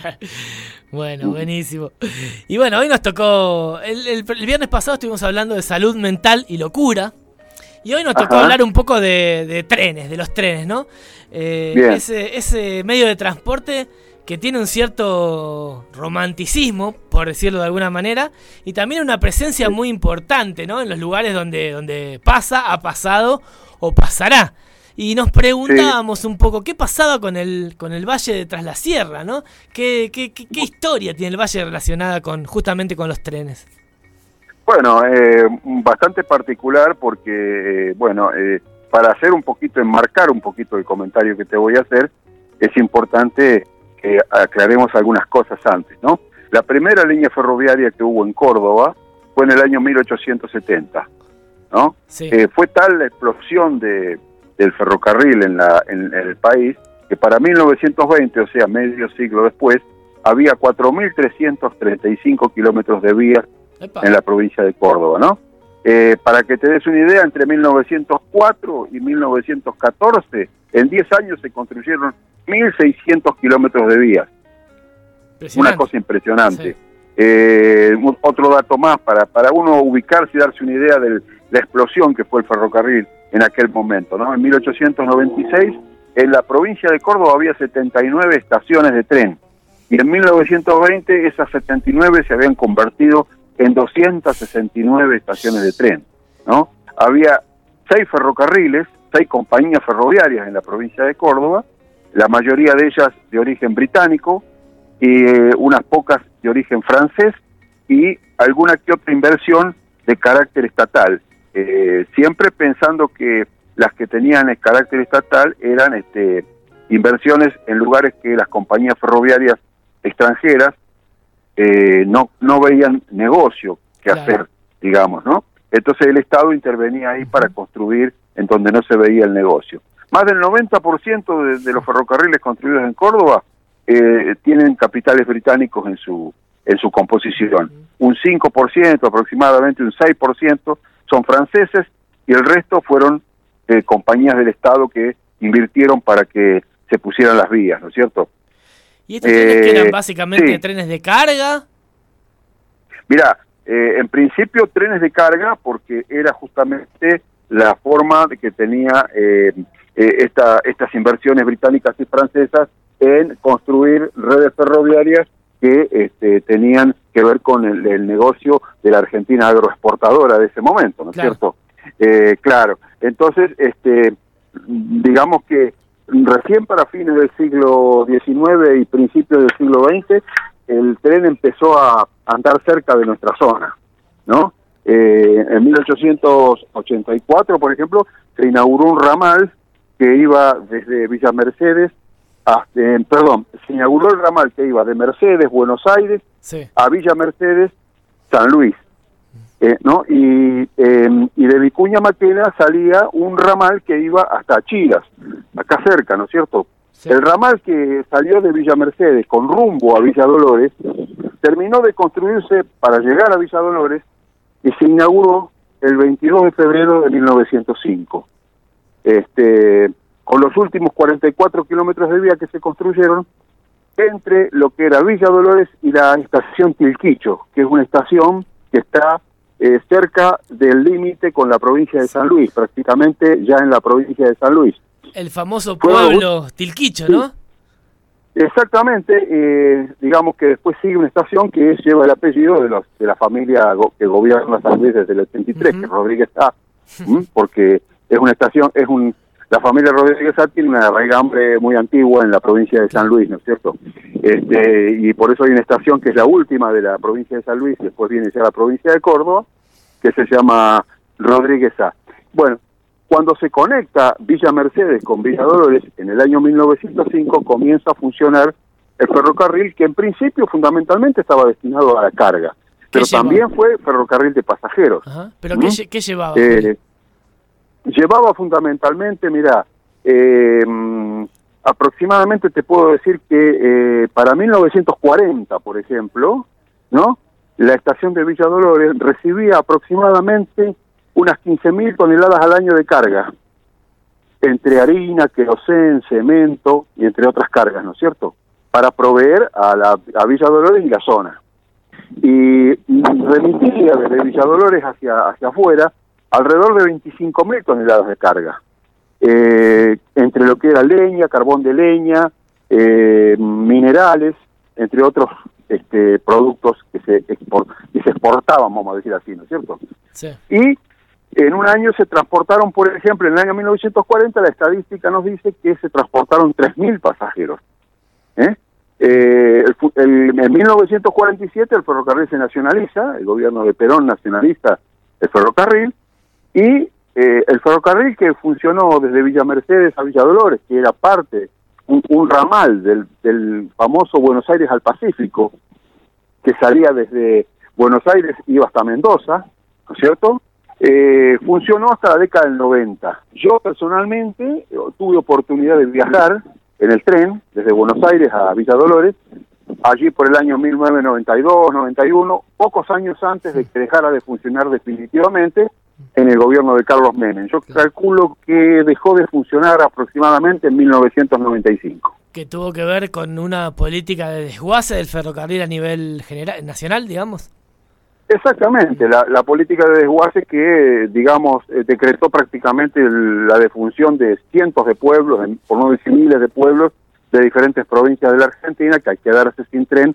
Bueno, buenísimo. Y bueno, hoy nos tocó, el, el, el viernes pasado estuvimos hablando de salud mental y locura, y hoy nos tocó Ajá. hablar un poco de, de trenes, de los trenes, ¿no? Eh, ese, ese medio de transporte que tiene un cierto romanticismo, por decirlo de alguna manera, y también una presencia muy importante, ¿no?, en los lugares donde, donde pasa, ha pasado o pasará. Y nos preguntábamos sí. un poco qué pasaba con el con el Valle de Tras la Sierra, ¿no? ¿Qué, qué, qué, qué historia tiene el Valle relacionada con justamente con los trenes? Bueno, eh, bastante particular porque, eh, bueno, eh, para hacer un poquito, enmarcar un poquito el comentario que te voy a hacer, es importante que aclaremos algunas cosas antes, ¿no? La primera línea ferroviaria que hubo en Córdoba fue en el año mil ochocientos setenta, ¿no? Sí. Eh, fue tal la explosión de del ferrocarril en, la, en, en el país, que para mil novecientos veinte, o sea, medio siglo después, había cuatro mil trescientos treinta y cinco kilómetros de vías Epa. en la provincia de Córdoba, ¿no? Eh, para que te des una idea, entre mil novecientos cuatro y mil novecientos catorce, en diez años se construyeron mil seiscientos kilómetros de vías. Una cosa impresionante. Sí. Eh, otro dato más, para, para uno ubicarse y darse una idea de la explosión que fue el ferrocarril en aquel momento, ¿no? En mil ochocientos noventa y seis, en la provincia de Córdoba había setenta y nueve estaciones de tren, y en mil novecientos veinte esas setenta y nueve se habían convertido en doscientas sesenta y nueve estaciones de tren. ¿no? Había seis ferrocarriles, seis compañías ferroviarias en la provincia de Córdoba, la mayoría de ellas de origen británico, y eh, unas pocas de origen francés, y alguna que otra inversión de carácter estatal, eh, siempre pensando que las que tenían el carácter estatal eran este, inversiones en lugares que las compañías ferroviarias extranjeras eh, no, no veían negocio que Claro. hacer, digamos, ¿no? Entonces el Estado intervenía ahí para construir en donde no se veía el negocio. Más del noventa por ciento de, de los ferrocarriles construidos en Córdoba eh, tienen capitales británicos en su en su composición. Un cinco por ciento, aproximadamente un seis por ciento son franceses, y el resto fueron eh, compañías del Estado que invirtieron para que se pusieran las vías, ¿no es cierto? ¿Y estos trenes que Eh, eran básicamente sí. trenes de carga? Mirá, eh, en principio trenes de carga, porque era justamente la forma de que tenía eh, eh, esta, estas inversiones británicas y francesas en construir redes ferroviarias que este, tenían que ver con el, el negocio de la Argentina agroexportadora de ese momento, ¿no es Claro. cierto? Eh, claro, entonces, este, digamos que recién para fines del siglo diecinueve y principios del siglo veinte, el tren empezó a andar cerca de nuestra zona, ¿no? Eh, en mil ochocientos ochenta y cuatro, por ejemplo, se inauguró un ramal que iba desde Villa Mercedes, a, eh, perdón, se inauguró el ramal que iba de Mercedes, Buenos Aires, Sí. a Villa Mercedes, San Luis, eh, ¿no? Y, eh, y de Vicuña Maquena salía un ramal que iba hasta Chiras, acá cerca, ¿no es cierto? Sí. El ramal que salió de Villa Mercedes con rumbo a Villa Dolores terminó de construirse para llegar a Villa Dolores y se inauguró el veintidós de febrero de mil novecientos cinco. Este, con los últimos cuarenta y cuatro kilómetros de vía que se construyeron entre lo que era Villa Dolores y la estación Tilquicho, que es una estación que está eh, cerca del límite con la provincia de San Luis, prácticamente ya en la provincia de San Luis. El famoso Fue pueblo Tilquicho, ¿no? Exactamente, eh, digamos que después sigue una estación que es, lleva el apellido de, los, de la familia go- que gobierna San Luis desde el ochenta y tres, Ujú. que Rodríguez Sá, ¿m? Porque es una estación, es un, la familia Rodríguez Sá tiene una raigambre muy antigua en la provincia de San Luis, ¿no es cierto? Este, y por eso hay una estación que es la última de la provincia de San Luis, y después viene ya la provincia de Córdoba, que se llama Rodríguez Sá. Bueno, cuando se conecta Villa Mercedes con Villa Dolores, en el año mil novecientos cinco comienza a funcionar el ferrocarril, que en principio fundamentalmente estaba destinado a la carga, pero llevaba? también fue ferrocarril de pasajeros. Ajá. ¿Pero ¿Mm? qué, lle- qué llevaba? Eh, llevaba fundamentalmente, mira, eh, mm, aproximadamente te puedo decir que eh, para mil novecientos cuarenta, por ejemplo, ¿no? La estación de Villa Dolores recibía aproximadamente unas quince mil toneladas al año de carga, entre harina, querosén, cemento y entre otras cargas, ¿no es cierto?, para proveer a, la, a Villa Dolores y la zona. Y remitía desde Villa Dolores hacia, hacia afuera alrededor de veinticinco mil toneladas de carga, eh, entre lo que era leña, carbón de leña, eh, minerales, entre otros este, productos que se, export, que se exportaban, vamos a decir así, ¿no es cierto? Sí. Y en un año se transportaron, por ejemplo, en el año mil novecientos cuarenta, la estadística nos dice que se transportaron tres mil pasajeros. ¿Eh? Eh, el, fu- el, en mil novecientos cuarenta y siete el ferrocarril se nacionaliza, el gobierno de Perón nacionaliza el ferrocarril, y eh, el ferrocarril que funcionó desde Villa Mercedes a Villa Dolores, que era parte, un, un ramal del, del famoso Buenos Aires al Pacífico, que salía desde Buenos Aires, iba hasta Mendoza, ¿no es cierto?, Eh, funcionó hasta la década del noventa. Yo personalmente eh, tuve oportunidad de viajar en el tren desde Buenos Aires a Villa Dolores, allí por el año mil novecientos noventa y dos, noventa y uno, pocos años antes de que dejara de funcionar definitivamente en el gobierno de Carlos Menem. Yo calculo que dejó de funcionar aproximadamente en mil novecientos noventa y cinco. Que tuvo que ver con una política de desguace del ferrocarril a nivel general, nacional, digamos. Exactamente, la, la política de desguace que, digamos, eh, decretó prácticamente el- la defunción de cientos de pueblos, de- por no decir miles de pueblos, de diferentes provincias de la Argentina, que al quedarse sin tren,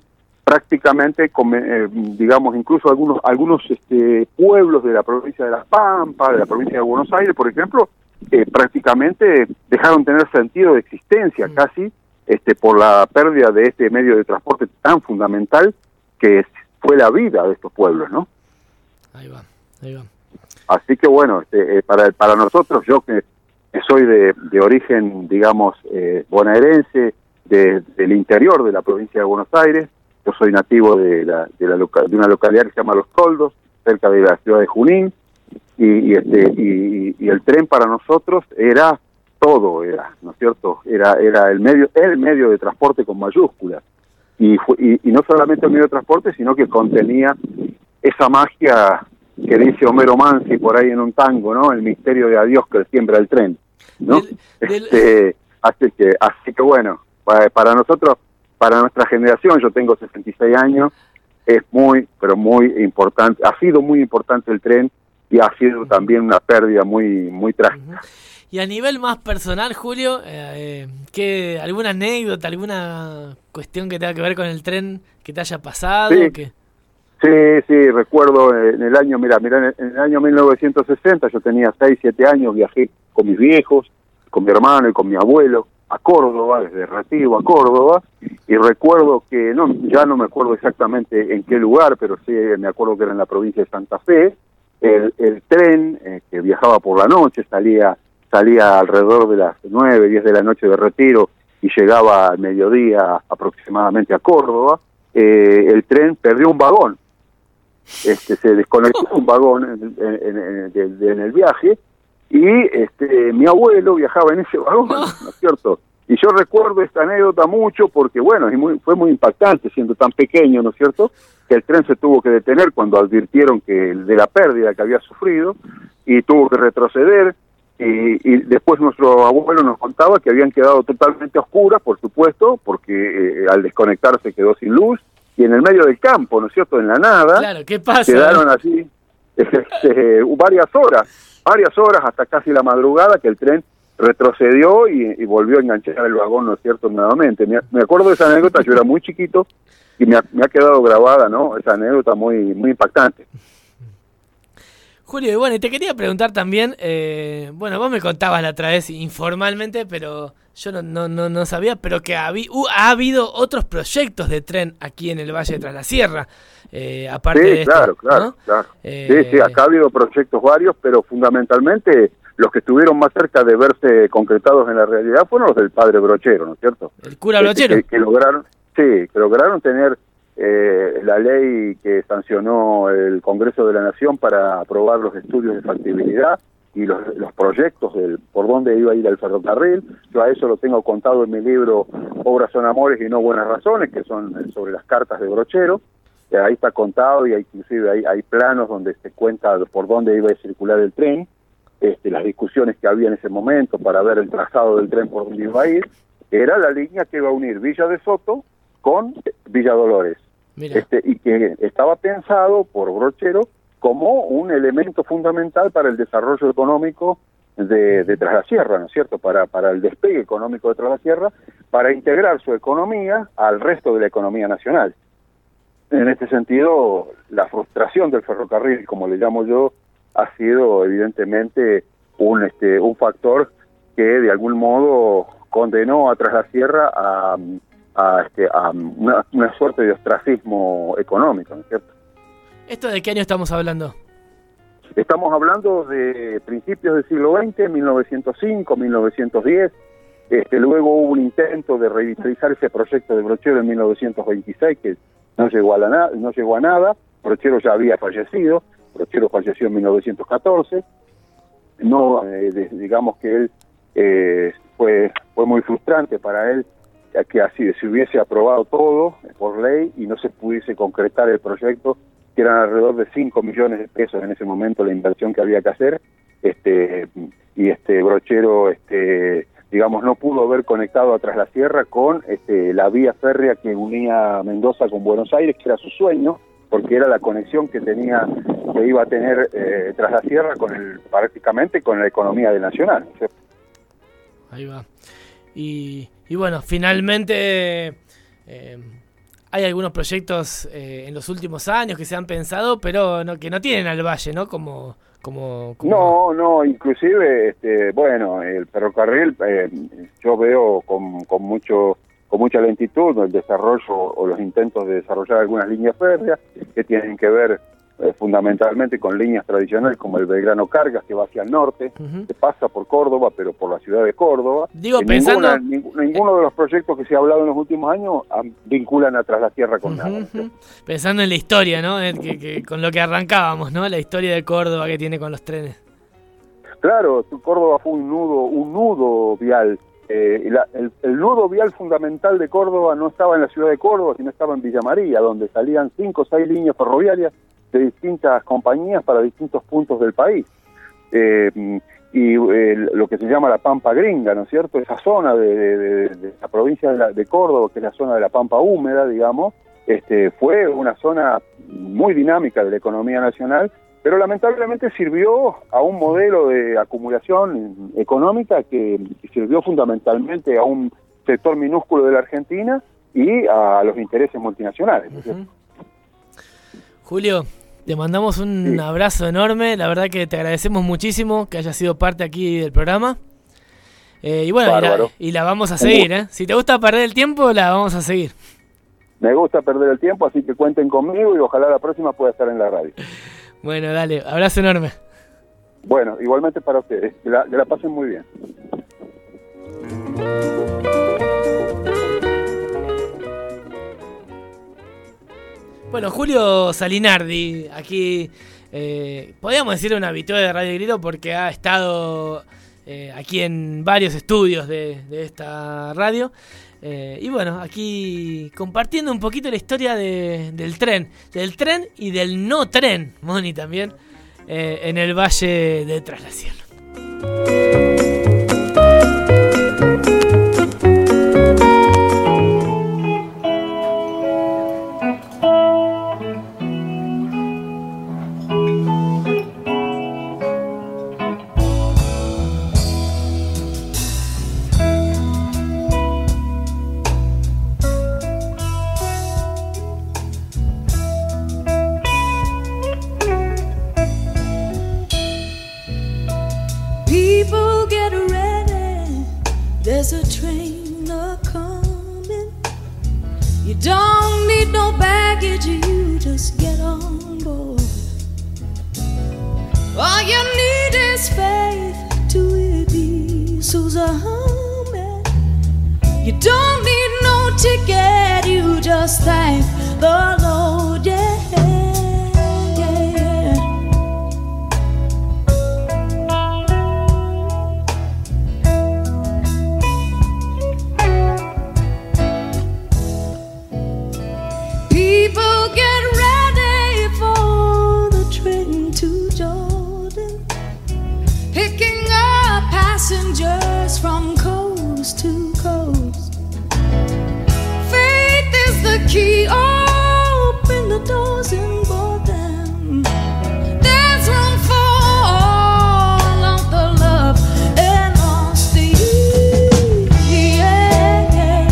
prácticamente, eh, digamos, incluso algunos algunos este, pueblos de la provincia de La Pampa, de la provincia de Buenos Aires, por ejemplo, eh, prácticamente dejaron de tener sentido de existencia casi este, por la pérdida de este medio de transporte tan fundamental que fue la vida de estos pueblos, ¿no? Ahí va, ahí va. Así que bueno, este, eh, para para nosotros, yo que, que soy de, de origen, digamos, eh, bonaerense, de, del interior de la provincia de Buenos Aires, yo soy nativo de, la, de, la loca, de una localidad que se llama Los Toldos, cerca de la ciudad de Junín, y, y, este, y, y el tren para nosotros era todo, era, ¿no es cierto? Era era el medio el medio de transporte con mayúsculas, y, y, y no solamente el medio de transporte, sino que contenía esa magia que dice Homero Mansi por ahí en un tango, ¿no? El misterio de adiós que siembra el tren, ¿no? Del, del... Este, así que así que bueno, para nosotros, para nuestra generación, yo tengo sesenta y seis años, es muy, pero muy importante, ha sido muy importante el tren y ha sido también una pérdida muy muy trágica. Y a nivel más personal, Julio, eh, ¿qué, ¿alguna anécdota, alguna cuestión que tenga que ver con el tren que te haya pasado? Sí, que... sí, sí, recuerdo en el año, mira, mira, en el año mil novecientos sesenta, yo tenía seis, siete años, viajé con mis viejos, con mi hermano y con mi abuelo, a Córdoba, desde Retivo a Córdoba, y recuerdo que, no ya no me acuerdo exactamente en qué lugar, pero sí me acuerdo que era en la provincia de Santa Fe, el, el tren eh, que viajaba por la noche, salía salía alrededor de las nueve, diez de la noche de Retiro y llegaba al mediodía aproximadamente a Córdoba, eh, el tren perdió un vagón, este se desconectó un vagón en, en, en, en, en el viaje, y este mi abuelo viajaba en ese vagón, ¿no es cierto? Y yo recuerdo esta anécdota mucho porque, bueno, y muy, fue muy impactante siendo tan pequeño, ¿no es cierto?, que el tren se tuvo que detener cuando advirtieron que de la pérdida que había sufrido, y tuvo que retroceder, y, y después nuestro abuelo nos contaba que habían quedado totalmente oscuras, por supuesto, porque eh, al desconectarse quedó sin luz, y en el medio del campo, ¿no es cierto?, en la nada, claro, ¿qué pasa? Quedaron así este, varias horas, varias horas hasta casi la madrugada que el tren retrocedió y, y volvió a enganchar el vagón, ¿no es cierto?, nuevamente. Me, me acuerdo de esa anécdota, yo era muy chiquito y me ha, me ha quedado grabada, ¿no?, esa anécdota muy muy impactante. Julio, y bueno, y te quería preguntar también, eh, bueno, vos me contabas la otra vez informalmente, pero yo no no no, no sabía, pero que ha, uh, ha habido otros proyectos de tren aquí en el Valle de Tras la Sierra, eh, aparte sí, de esto, claro, claro, ¿no? claro. Eh... Sí, sí, acá ha habido proyectos varios, pero fundamentalmente los que estuvieron más cerca de verse concretados en la realidad fueron los del padre Brochero, ¿no es cierto? El cura Brochero. Que, que, que lograron, sí, que lograron tener eh, la ley que sancionó el Congreso de la Nación para aprobar los estudios de factibilidad y los, los proyectos del, por dónde iba a ir el ferrocarril. Yo a eso lo tengo contado en mi libro Obras son amores y no buenas razones, que son sobre las cartas de Brochero. Eh, ahí está contado y hay, inclusive hay, hay planos donde se cuenta por dónde iba a circular el tren, este, las discusiones que había en ese momento para ver el trazado del tren por dónde iba a ir. Era la línea que iba a unir Villa de Soto con Villa Dolores. Este, y que estaba pensado por Brochero como un elemento fundamental para el desarrollo económico de, de Tras la Sierra, ¿no es cierto?, para, para el despegue económico de Tras la Sierra, para integrar su economía al resto de la economía nacional. En este sentido, la frustración del ferrocarril, como le llamo yo, ha sido evidentemente un, este, un factor que de algún modo condenó a Tras la Sierra a... a, este, a una, una suerte de ostracismo económico, ¿no es cierto? ¿Esto de qué año estamos hablando? Estamos hablando de principios del siglo veinte, mil novecientos cinco, mil novecientos diez. Este, luego hubo un intento de revitalizar ese proyecto de Brochero en mil novecientos veintiséis que no llegó a, la na- no llegó a nada. Brochero ya había fallecido, Brochero falleció en mil novecientos catorce. No, eh, de, digamos que él eh, fue, fue muy frustrante para él que así se hubiese aprobado todo por ley y no se pudiese concretar el proyecto, que eran alrededor de cinco millones de pesos en ese momento la inversión que había que hacer, este y este Brochero este digamos no pudo haber conectado a Tras la Sierra con este la vía férrea que unía Mendoza con Buenos Aires, que era su sueño, porque era la conexión que tenía que iba a tener eh, Tras la Sierra con el prácticamente con la economía del Nacional, ¿cierto? Ahí va. Y, y bueno, finalmente eh, hay algunos proyectos eh, en los últimos años que se han pensado, pero no, que no tienen al valle, ¿no? Como, como, como... No, no, inclusive, este, bueno, el ferrocarril, eh, yo veo con, con mucho con mucha lentitud el desarrollo o los intentos de desarrollar algunas líneas férreas que tienen que ver eh, fundamentalmente con líneas tradicionales como el Belgrano Cargas, que va hacia el norte, uh-huh. que pasa por Córdoba, pero por la ciudad de Córdoba. Digo, eh, pensando... Ninguna, ning- ninguno de los proyectos que se ha hablado en los últimos años ah, vinculan a Tras la Tierra con uh-huh. nada. ¿sí? Pensando en la historia, ¿no? Eh, que, que, con lo que arrancábamos, ¿no? La historia de Córdoba que tiene con los trenes. Claro, Córdoba fue un nudo, un nudo vial. Eh, la, el, el nudo vial fundamental de Córdoba no estaba en la ciudad de Córdoba, sino estaba en Villa María, donde salían cinco o seis líneas ferroviarias de distintas compañías para distintos puntos del país. Eh, y eh, lo que se llama la Pampa Gringa, ¿no es cierto? Esa zona de, de, de, de la provincia de, la, de Córdoba, que es la zona de la Pampa húmeda, digamos, este, fue una zona muy dinámica de la economía nacional, pero lamentablemente sirvió a un modelo de acumulación económica que, que sirvió fundamentalmente a un sector minúsculo de la Argentina y a los intereses multinacionales. Uh-huh. Julio, te mandamos un sí. abrazo enorme, la verdad que te agradecemos muchísimo que hayas sido parte aquí del programa. Eh, y bueno, y la, y la vamos a seguir, ¿eh? Si te gusta perder el tiempo, la vamos a seguir. Me gusta perder el tiempo, así que cuenten conmigo y ojalá la próxima pueda estar en la radio. Bueno, dale, abrazo enorme. Bueno, igualmente para ustedes, que la, que la pasen muy bien. Bueno, Julio Salinardi, aquí, eh, podríamos decir un habitué de Radio Grito porque ha estado eh, aquí en varios estudios de, de esta radio. Eh, y bueno, aquí compartiendo un poquito la historia de, del tren, del tren y del no tren, Moni también, eh, en el Valle de Tras la Sierra. There's a train a-comin'. You don't need no baggage, you just get on board. All you need is faith to it be who's a humming. You don't need no ticket, you just thank the Lord, yeah. Passengers from coast to coast. Faith is the key, open the doors and board them. There's room for all of the love and honesty. Yeah, yeah.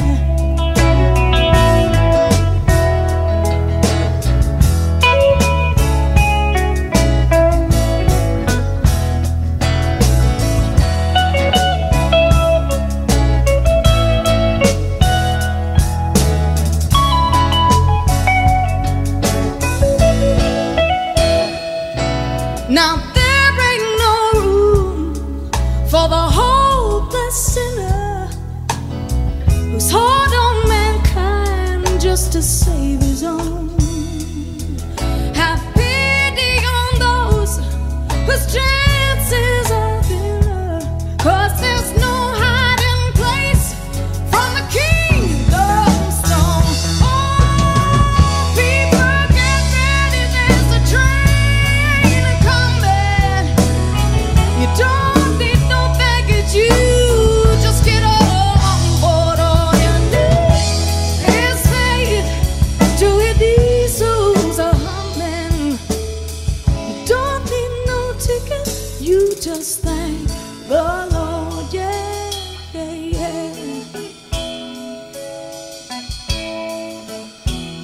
Now there ain't no room for the hopeless sinner who's hard on mankind just to save his own. Have pity on those whose chances are thinner, 'cause there's no hiding place from the kingdom stone. Oh, people get ready, there's a train. You don't need no baggage, you just get on board. All you need is faith to hear these souls are humming. You don't need no ticket, you just thank the Lord, yeah, yeah, yeah.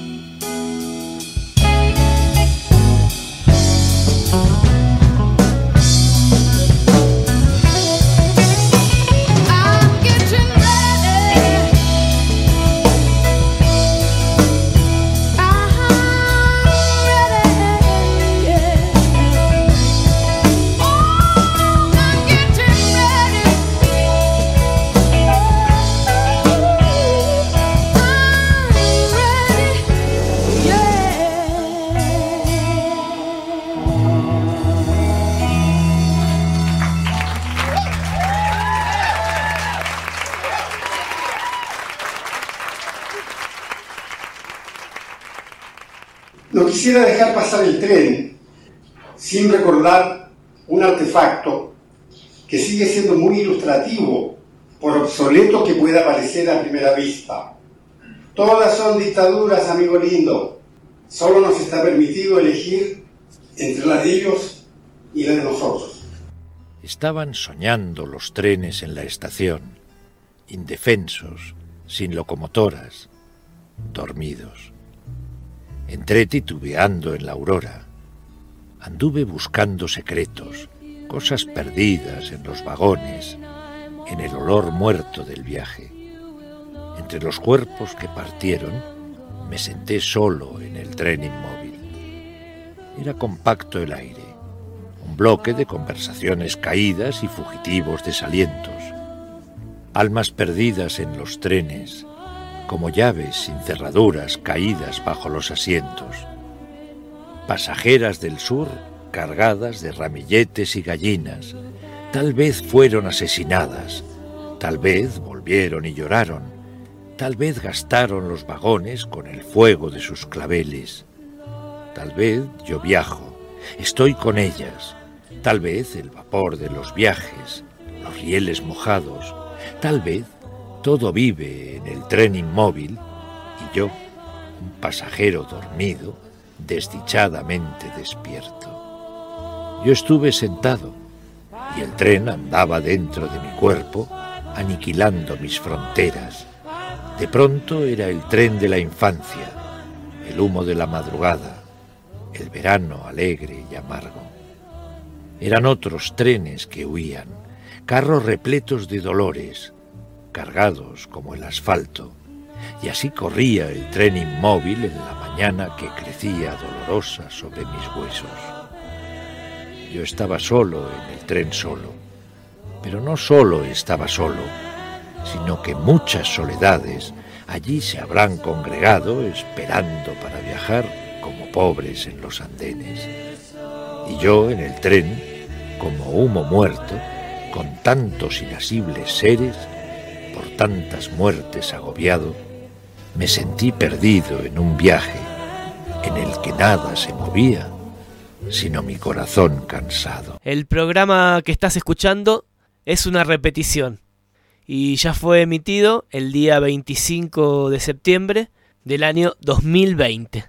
No quisiera dejar pasar el tren sin recordar un artefacto que sigue siendo muy ilustrativo, por obsoleto que pueda parecer a primera vista. Todas son dictaduras, amigo lindo. Solo nos está permitido elegir entre la de ellos y la de nosotros. Estaban soñando los trenes en la estación, indefensos, sin locomotoras, dormidos. Entré titubeando en la aurora. Anduve buscando secretos, cosas perdidas en los vagones, en el olor muerto del viaje. Entre los cuerpos que partieron, me senté solo en el tren inmóvil. Era compacto el aire, un bloque de conversaciones caídas y fugitivos desalientos. Almas perdidas en los trenes, como llaves sin cerraduras caídas bajo los asientos. Pasajeras del sur cargadas de ramilletes y gallinas, tal vez fueron asesinadas, tal vez volvieron y lloraron, tal vez gastaron los vagones con el fuego de sus claveles. Tal vez yo viajo, estoy con ellas, tal vez el vapor de los viajes, los rieles mojados, tal vez todo vive en el tren inmóvil y yo, un pasajero dormido, desdichadamente despierto. Yo estuve sentado y el tren andaba dentro de mi cuerpo, aniquilando mis fronteras. De pronto era el tren de la infancia, el humo de la madrugada, el verano alegre y amargo. Eran otros trenes que huían, carros repletos de dolores, cargados como el asfalto, y así corría el tren inmóvil en la mañana que crecía dolorosa sobre mis huesos. Yo estaba solo en el tren solo, pero no solo estaba solo, sino que muchas soledades allí se habrán congregado esperando para viajar como pobres en los andenes. Y yo en el tren, como humo muerto, con tantos irascibles seres, por tantas muertes agobiado, me sentí perdido en un viaje en el que nada se movía, sino mi corazón cansado. El programa que estás escuchando es una repetición y ya fue emitido el día veinticinco de septiembre del año dos mil veinte.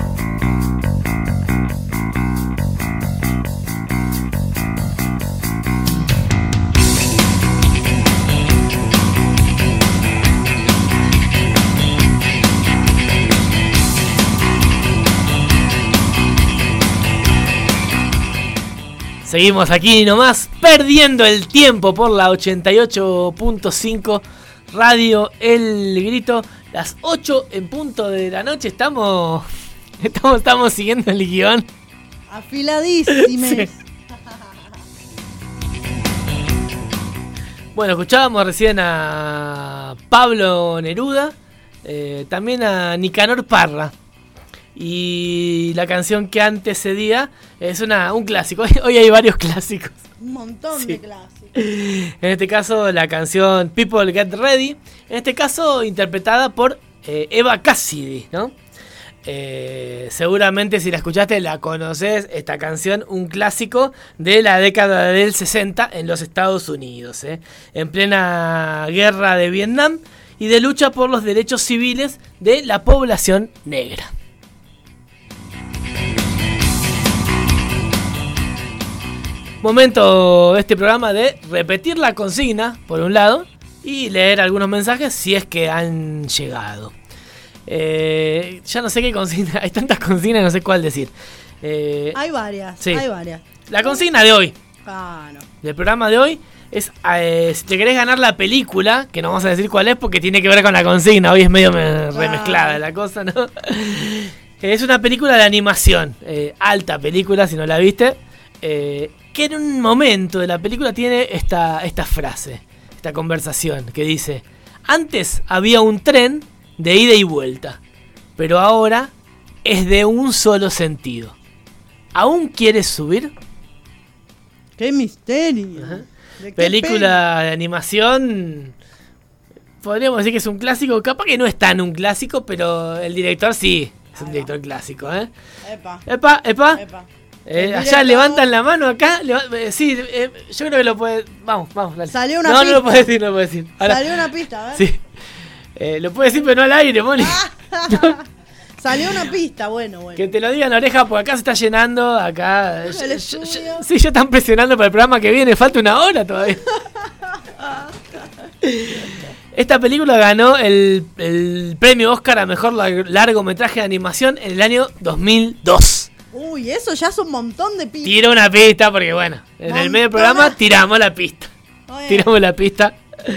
Seguimos aquí nomás, perdiendo el tiempo por la ochenta y ocho punto cinco Radio El Grito. Las ocho en punto de la noche, estamos estamos, estamos siguiendo el guión. Afiladísimos. Sí. Bueno, escuchábamos recién a Pablo Neruda, eh, también a Nicanor Parra. Y la canción que antecedía es una, un clásico. Hoy hay varios clásicos. Un montón sí. de clásicos. En este caso la canción People Get Ready. En este caso interpretada por eh, Eva Cassidy, ¿no? Eh, seguramente si la escuchaste la conoces, esta canción, un clásico de la década del sesenta en los Estados Unidos, ¿eh? En plena guerra de Vietnam y de lucha por los derechos civiles de la población negra. Momento de este programa de repetir la consigna, por un lado, y leer algunos mensajes si es que han llegado. Eh, ya no sé qué consigna, hay tantas consignas, no sé cuál decir. Eh, hay varias, sí. hay varias. La consigna de hoy, ah, no. del programa de hoy, es eh, si te querés ganar la película, que no vamos a decir cuál es porque tiene que ver con la consigna, hoy es medio me, remezclada la cosa, ¿no? Es una película de animación, eh, alta película si no la viste. Eh, que en un momento de la película tiene esta, esta frase, esta conversación que dice: antes había un tren de ida y vuelta, pero ahora es de un solo sentido. ¿Aún quieres subir? ¡Qué misterio! ¿De qué película de animación? Podríamos decir que es un clásico, capaz que no es tan un clásico, pero el director sí Es un director clásico, ¿eh? Epa. Epa, epa. Epa. Eh, El allá director- levantan la mano acá. leva- eh, sí, eh, yo creo que lo puede. Vamos, vamos, dale. Salió una no, pista. no lo puede decir, no lo puede decir. Ahora- Salió una pista, ¿ves? Sí. Eh, lo puede decir, pero no al aire, Moni. Salió una pista, bueno, bueno. Que te lo diga en la oreja, porque acá se está llenando. Acá. El Yo- yo- estudio. yo- sí, ya están presionando para el programa que viene. Falta una hora todavía. Esta película ganó el, el premio Oscar a mejor lar- largometraje de animación en el año dos mil dos. Uy, eso ya es un montón de pistas. Tiro una pista porque, bueno, en el medio del programa tiramos la pista. Muy bien. Tiramos la pista.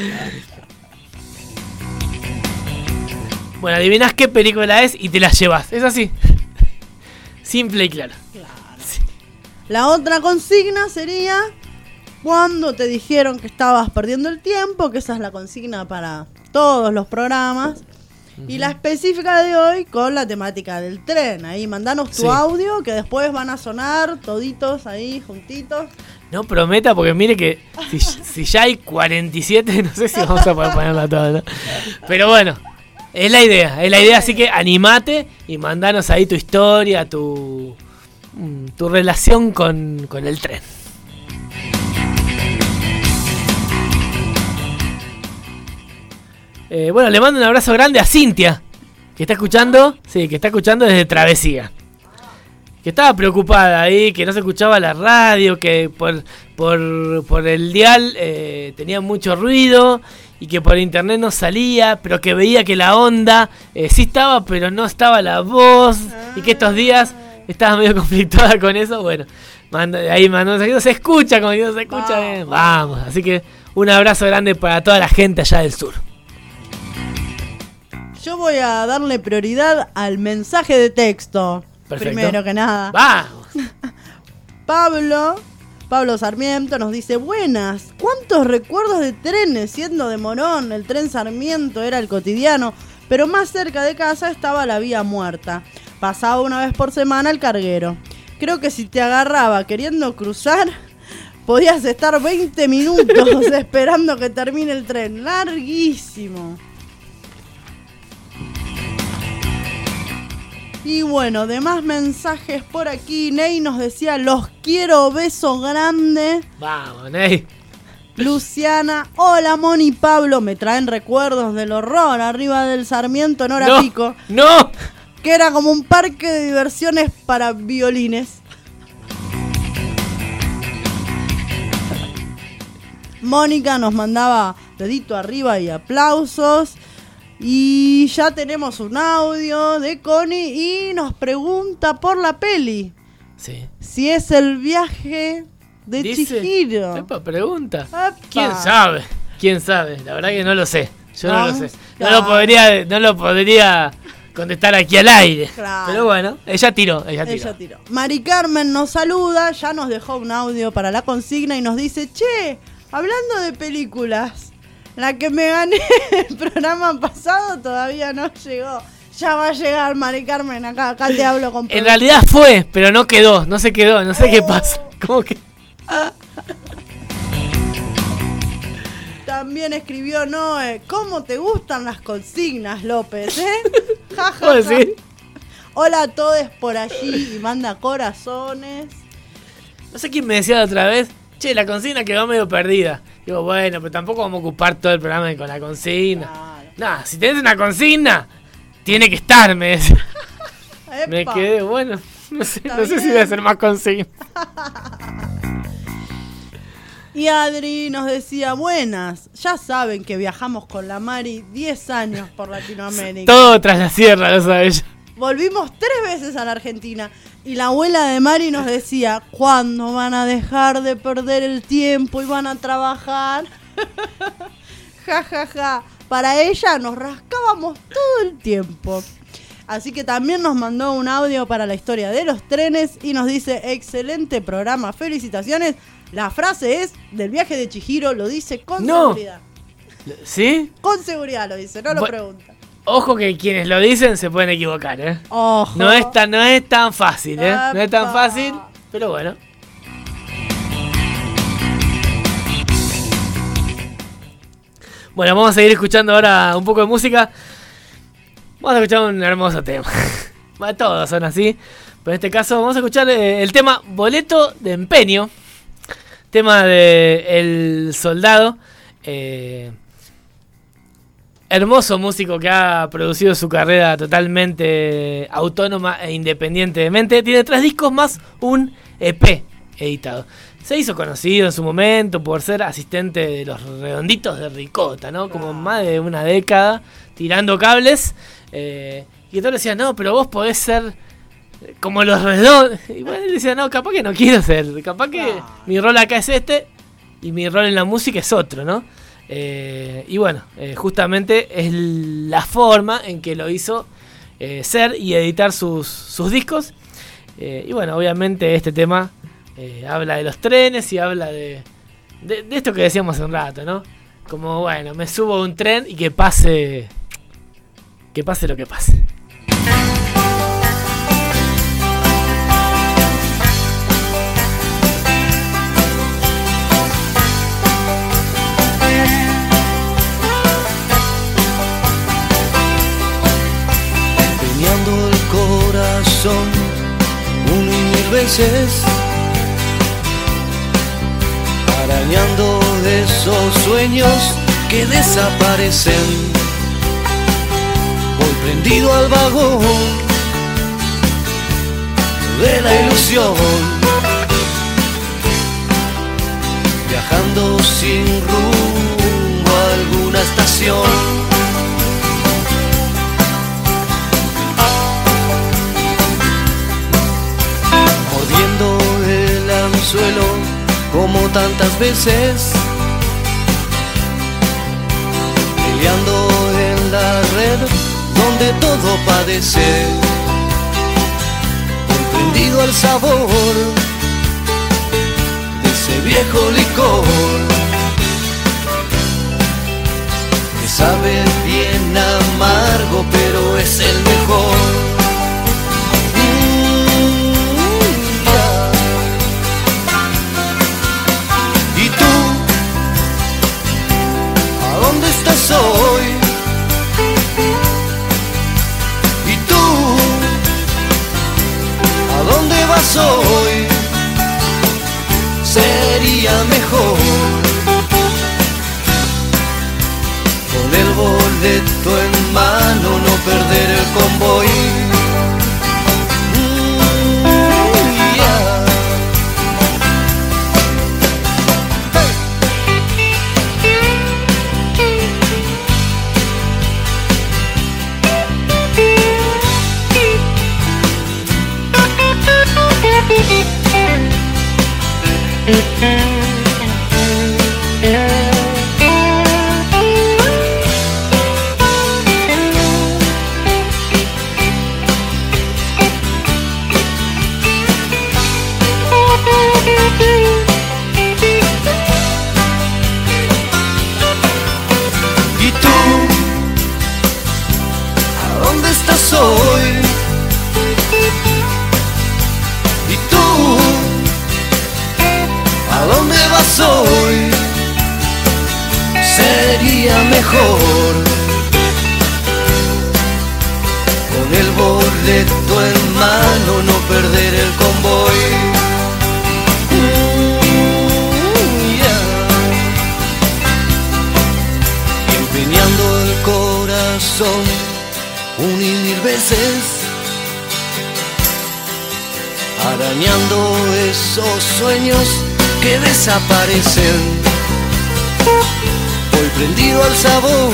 Bueno, adivinás qué película es y te la llevas. Es así. Simple y claro. La otra consigna sería cuando te dijeron que estabas perdiendo el tiempo, que esa es la consigna para todos los programas. Y la específica de hoy con la temática del tren. Ahí mandanos tu Sí. audio que después van a sonar toditos ahí juntitos. No prometa porque mire que si, si ya hay cuarenta y siete, no sé si vamos a poder ponerla toda, ¿no? Pero bueno, es la idea, es la idea, así que animate y mandanos ahí tu historia, tu, mm, tu relación con, con el tren. Eh, bueno, le mando un abrazo grande a Cintia, que está escuchando, sí, que está escuchando desde Travesía. Que estaba preocupada ahí, que no se escuchaba la radio, que por, por, por el dial eh, tenía mucho ruido y que por internet no salía, pero que veía que la onda eh, sí estaba, pero no estaba la voz y que estos días estaba medio conflictuada con eso. Bueno, manda, ahí mandó un saludo, se escucha, como digo, se escucha bien. Vamos, así que un abrazo grande para toda la gente allá del sur. Yo voy a darle prioridad al mensaje de texto. Perfecto. Primero que nada. Vamos. Pablo, Pablo Sarmiento nos dice, buenas, ¿cuántos recuerdos de trenes siendo de Morón? El tren Sarmiento era el cotidiano, pero más cerca de casa estaba la vía muerta. Pasaba una vez por semana el carguero. Creo que si te agarraba queriendo cruzar, podías estar veinte minutos esperando que termine el tren. Larguísimo. Y bueno, demás mensajes por aquí. Ney nos decía, los quiero, beso grande. Vamos, Ney. Luciana, hola Moni y Pablo, me traen recuerdos del horror arriba del Sarmiento en hora No, pico. ¡No! Que era como un parque de diversiones para violines. Mónica nos mandaba dedito arriba y aplausos. Y ya tenemos un audio de Connie y nos pregunta por la peli. Sí. Si es el viaje de Dice- Chihiro. Epa, pregunta. Epa. ¿Quién sabe? ¿Quién sabe? La verdad que no lo sé. Yo no lo Vamos, sé. No lo podría, no lo podría contestar aquí al aire. Claro. Pero bueno, ella tiró, ella tiró. Ella tiró. Mari Carmen nos saluda, ya nos dejó un audio para la consigna y nos dice, che, hablando de películas, la que me gané el programa pasado todavía no llegó. Ya va a llegar, Mari Carmen, acá, acá te hablo con En realidad fue, pero no quedó, no se quedó, no sé qué pasa. ¿Cómo que? También escribió Noé, ¿cómo te gustan las consignas, López, eh? Ja, ja, ¿Puedo ja. decir? Hola a todos por allí y manda corazones. No sé quién me decía la otra vez, che, la consigna quedó medio perdida. Digo, bueno, pero tampoco vamos a ocupar todo el programa con la consigna. Nah, si tenés una consigna, tiene que estar, me decía. Me Epa. quedé, bueno, no sé, Está no sé si bien. voy a hacer más consignas. Y Adri nos decía, buenas, ya saben que viajamos con la Mari diez años por Latinoamérica. Todo tras la sierra, lo sabe ella. Volvimos tres veces a la Argentina y la abuela de Mari nos decía, ¿cuándo van a dejar de perder el tiempo y van a trabajar? Ja, ja, ja. Para ella nos rascábamos todo el tiempo. Así que también nos mandó un audio para la historia de los trenes y nos dice, excelente programa, felicitaciones. La frase es del viaje de Chihiro, lo dice con No. seguridad. ¿Sí? Con seguridad lo dice, no lo Bu- pregunta. Ojo que quienes lo dicen se pueden equivocar, ¿eh? Ojo. No es tan, no es tan fácil, ¿eh? No es tan Epa. fácil, pero bueno. Bueno, vamos a seguir escuchando ahora un poco de música. Vamos a escuchar un hermoso tema. Bueno, todos son así. Pero en este caso vamos a escuchar eh, el tema Boleto de Empeño. Tema de El Soldado. Eh, hermoso músico que ha producido su carrera totalmente autónoma e independientemente. Tiene tres discos más un E P editado. Se hizo conocido en su momento por ser asistente de los Redonditos de Ricota, ¿no? Como más de una década tirando cables. Eh, y todos le decían, no, pero vos podés ser como los Redondos. Y bueno, él decía, no, capaz que no quiero ser. Capaz que ah. mi rol acá es este y mi rol en la música es otro, ¿no? Eh, y bueno, eh, justamente es la forma en que lo hizo eh, ser y editar sus, sus discos. Eh, y bueno, obviamente este tema eh, habla de los trenes y habla de, de, de esto que decíamos hace un rato, ¿no? Como, bueno, me subo a un tren y que pase, que pase lo que pase. El corazón una y mil veces, arañando esos sueños que desaparecen. Voy prendido al vagón de la ilusión, viajando sin rumbo a alguna estación. El anzuelo como tantas veces, peleando en la red donde todo padece. Comprendido al sabor de ese viejo licor que sabe bien amargo pero es el mejor. ¿Dónde estás hoy? ¿Y tú? ¿A dónde vas hoy? Sería mejor con el boleto en mano no perder el convoy. ¿Y tú? ¿A dónde estás hoy? ¿Y tú? ¿A dónde vas hoy? Sería mejor con el boleto en mano no perder el convoy. Mm, yeah. Y empeñando el corazón un y mil veces, arañando esos sueños que desaparecen. Voy prendido al sabor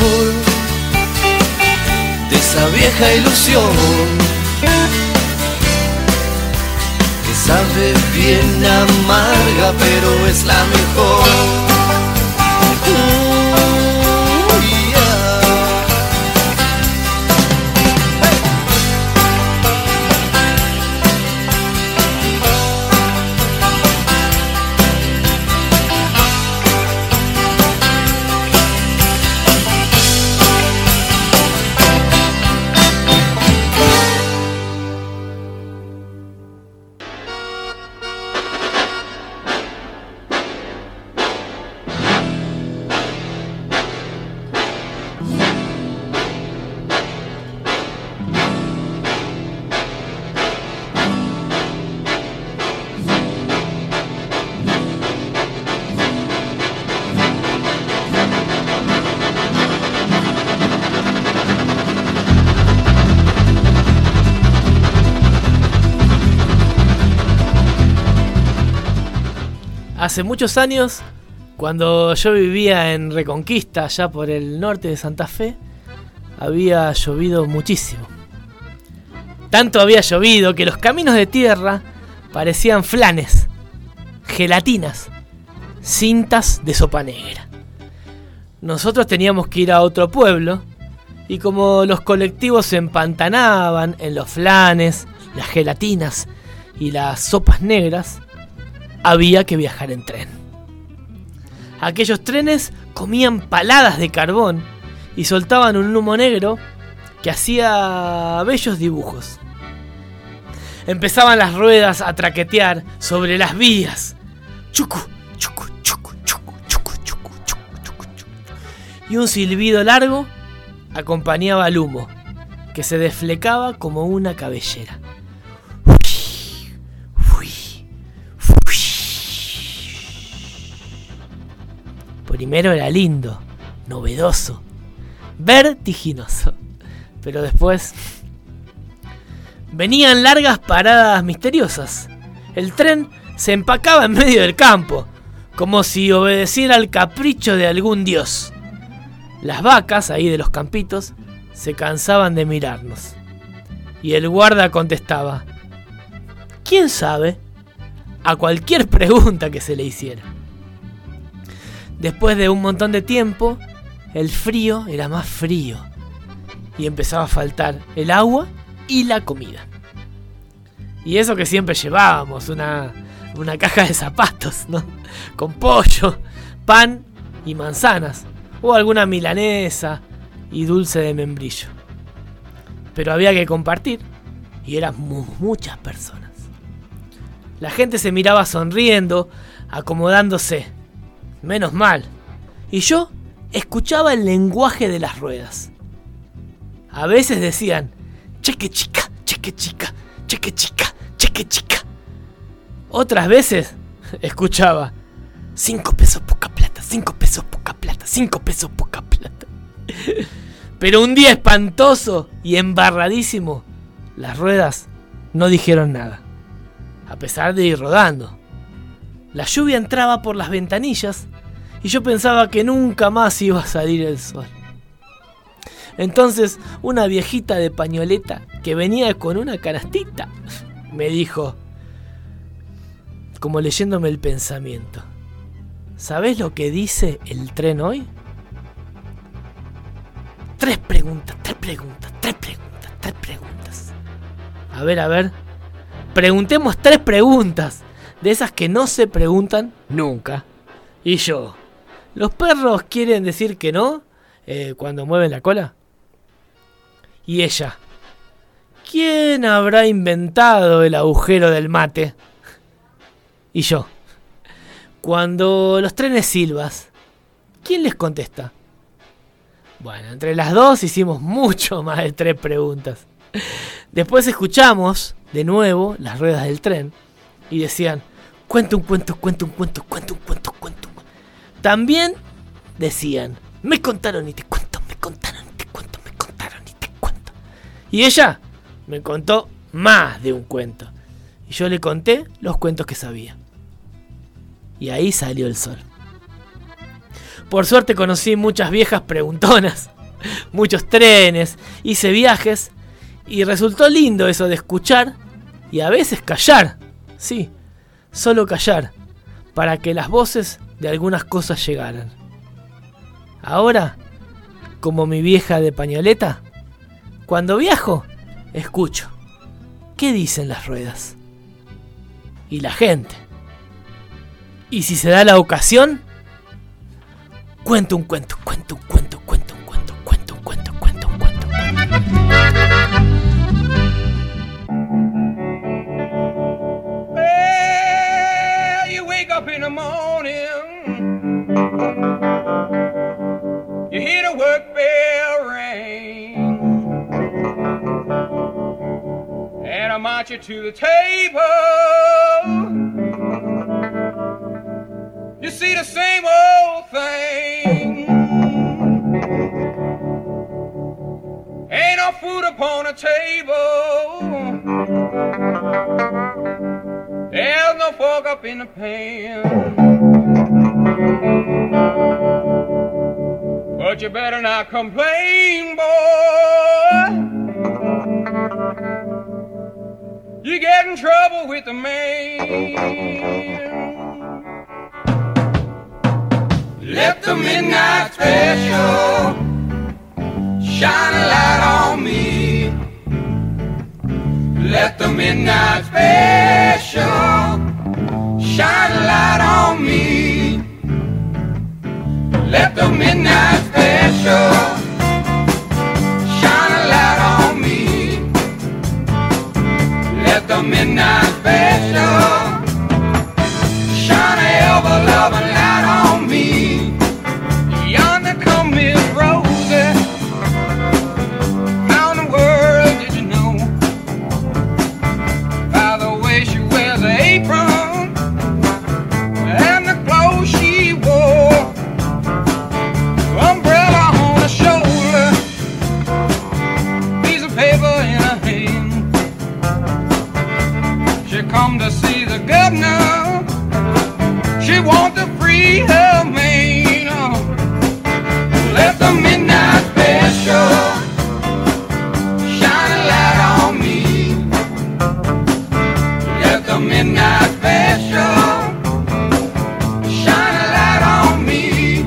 de esa vieja ilusión que sabe bien amarga pero es la mejor. Mm, yeah. Hace muchos años, cuando yo vivía en Reconquista, allá por el norte de Santa Fe, había llovido muchísimo. Tanto había llovido que los caminos de tierra parecían flanes, gelatinas, cintas de sopa negra. Nosotros teníamos que ir a otro pueblo y como los colectivos se empantanaban en los flanes, las gelatinas y las sopas negras, había que viajar en tren. Aquellos trenes comían paladas de carbón y soltaban un humo negro que hacía bellos dibujos. Empezaban las ruedas a traquetear sobre las vías. Chucu, chucu, chucu, chucu, chucu, chucu, chucu, chucu, chucu. Y un silbido largo acompañaba al humo, que se desflecaba como una cabellera. Primero era lindo, novedoso, vertiginoso, pero después venían largas paradas misteriosas. El tren se empacaba en medio del campo, como si obedeciera al capricho de algún dios. Las vacas, ahí de los campitos, se cansaban de mirarnos. Y el guarda contestaba: ¿quién sabe? A cualquier pregunta que se le hiciera. Después de un montón de tiempo, el frío era más frío y empezaba a faltar el agua y la comida. Y eso que siempre llevábamos, una, una caja de zapatos, ¿no? Con pollo, pan y manzanas, o alguna milanesa y dulce de membrillo. Pero había que compartir y éramos muchas personas. La gente se miraba sonriendo, acomodándose. Menos mal. Y yo escuchaba el lenguaje de las ruedas. A veces decían: cheque chica, cheque chica, cheque chica, cheque chica. Otras veces escuchaba: cinco pesos poca plata, cinco pesos poca plata, cinco pesos poca plata. Pero un día espantoso y embarradísimo, las ruedas no dijeron nada, a pesar de ir rodando. La lluvia entraba por las ventanillas y yo pensaba que nunca más iba a salir el sol. Entonces una viejita de pañoleta que venía con una canastita me dijo, como leyéndome el pensamiento: ¿sabés lo que dice el tren hoy? Tres preguntas, tres preguntas, tres preguntas, tres preguntas. A ver, a ver. Preguntemos tres preguntas. De esas que no se preguntan nunca. Y yo, ¿los perros quieren decir que no eh, cuando mueven la cola? Y ella, ¿quién habrá inventado el agujero del mate? Y yo, cuando los trenes silbas, ¿quién les contesta? Bueno, entre las dos hicimos mucho más de tres preguntas. Después escuchamos de nuevo las ruedas del tren y decían: cuenta un cuento, cuenta un cuento, cuenta un cuento, cuenta un cuento. También decían: me contaron y te cuento, me contaron y te cuento, me contaron y te cuento. Y ella me contó más de un cuento. Y yo le conté los cuentos que sabía. Y ahí salió el sol. Por suerte conocí muchas viejas preguntonas, muchos trenes, hice viajes y resultó lindo eso de escuchar y a veces callar. Sí, solo callar, para que las voces de algunas cosas llegaran. Ahora, como mi vieja de pañoleta, cuando viajo, escucho. ¿Qué dicen las ruedas? Y la gente. Y si se da la ocasión, cuento un cuento, cuento un cuento, cuento un cuento, cuento un cuento, cuento un cuento, cuento un cuento. Up in the morning, you hear the work bell ring, and I march you to the table. You see the same old thing, ain't no food upon the table. There's no fork up in the pan. But you better not complain, boy. You get in trouble with the man. Let the midnight special shine a light on me. Let the midnight special shine a light on me. Let the midnight special shine a light on me. Let the midnight special shine a ever-loving light on me. Yonder come Miss Rosie. How in the world did you know? By the way she wears her apron and the clothes she wore. Umbrella on her shoulder, piece of paper in her hand. She come to see the governor. She want to free her man. Oh. Let the midnight special shine a light on me. Let the midnight special shine a light on me.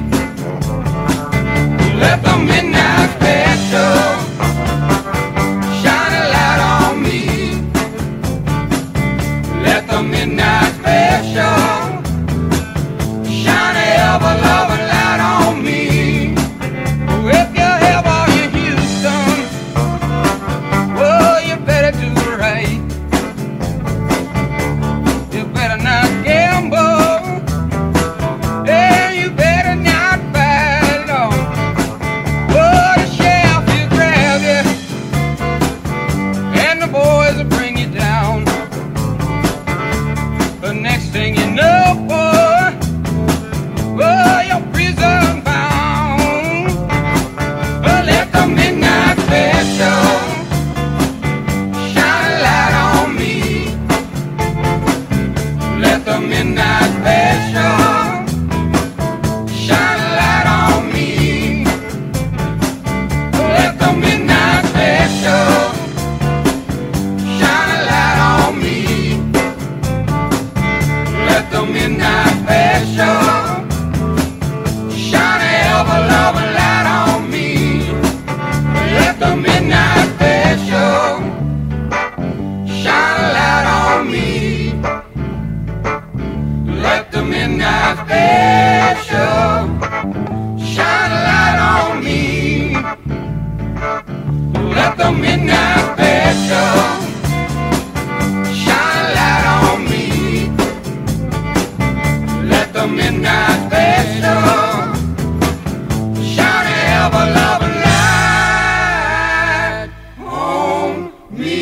Let the midnight special shine a light on me. Let the midnight special shine a ever-loving light on me. If you ever in Houston, well, you better do it right. You better not gamble, and you better not fight it on. Oh, the sheriff will grab you, and the boys will bring you down. The next thing you know, boy, well, you're prison bound. Well, let the midnight special shine a light on me. Let the midnight special shine a light on me. Let the midnight special shine a light on me. Let the midnight special shine a ever-loving light on me. Let the midnight special shine a light on me. Let the midnight special shine a light on me. Let the midnight special shine a light on me. Let the midnight special shine a ever-loving light on me.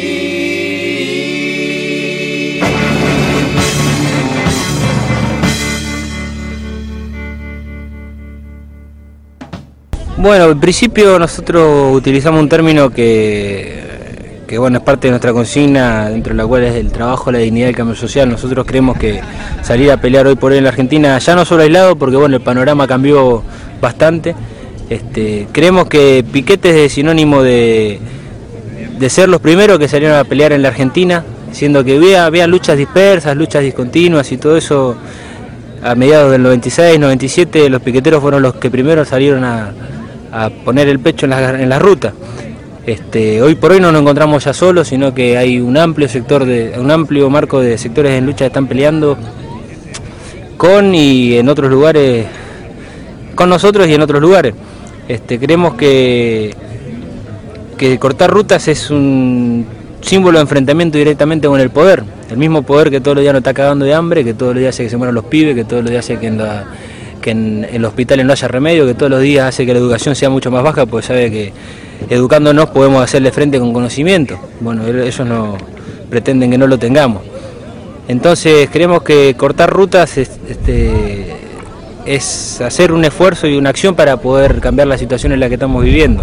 Bueno, en principio nosotros utilizamos un término que, que bueno, es parte de nuestra consigna, dentro de la cual es el trabajo, la dignidad y el cambio social. Nosotros creemos que salir a pelear hoy por hoy en la Argentina, ya no solo aislado, porque bueno, el panorama cambió bastante. Este, creemos que piquetes es sinónimo de, de ser los primeros que salieron a pelear en la Argentina, siendo que había, había luchas dispersas, luchas discontinuas y todo eso. A mediados del noventa y seis, noventa y siete, los piqueteros fueron los que primero salieron a, a poner el pecho en la, en la ruta. Este, hoy por hoy no nos encontramos ya solos, sino que hay un amplio sector de, un amplio marco de sectores en lucha que están peleando con y en otros lugares, con nosotros y en otros lugares. Este, creemos que, que cortar rutas es un símbolo de enfrentamiento directamente con el poder, el mismo poder que todos los días nos está cagando de hambre, que todos los días hace que se mueran los pibes, que todos los días hace que en, la, que en, en los hospitales no haya remedio, que todos los días hace que la educación sea mucho más baja, porque sabe que educándonos podemos hacerle frente con conocimiento. Bueno, ellos no pretenden que no lo tengamos. Entonces creemos que cortar rutas es, este, es hacer un esfuerzo y una acción para poder cambiar la situación en la que estamos viviendo.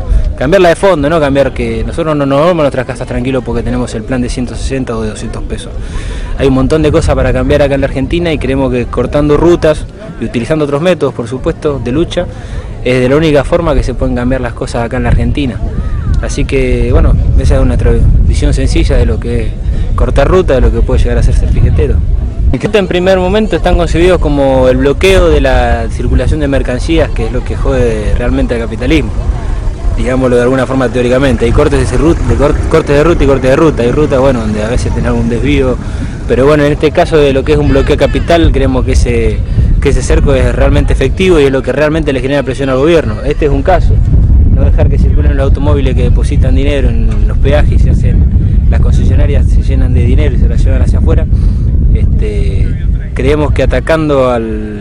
cambiarla de fondo, no cambiar que nosotros no nos vamos a nuestras casas tranquilos porque tenemos el plan de ciento sesenta o de doscientos pesos. Hay un montón de cosas para cambiar acá en la Argentina y creemos que cortando rutas y utilizando otros métodos, por supuesto, de lucha, es de la única forma que se pueden cambiar las cosas acá en la Argentina. Así que, bueno, esa es nuestra visión sencilla de lo que es cortar ruta, de lo que puede llegar a ser ser piquetero. En primer momento están concebidos como el bloqueo de la circulación de mercancías, que es lo que jode realmente al capitalismo, digámoslo de alguna forma teóricamente. Hay cortes de, ruta, de, cort, cortes de ruta y cortes de ruta. Hay rutas, bueno, donde a veces tienen algún desvío, pero bueno, en este caso de lo que es un bloqueo capital, creemos que ese, que ese cerco es realmente efectivo y es lo que realmente le genera presión al gobierno. Este es un caso, no dejar que circulen los automóviles que depositan dinero en los peajes y se hacen, las concesionarias se llenan de dinero y se las llevan hacia afuera. Este, creemos que atacando al,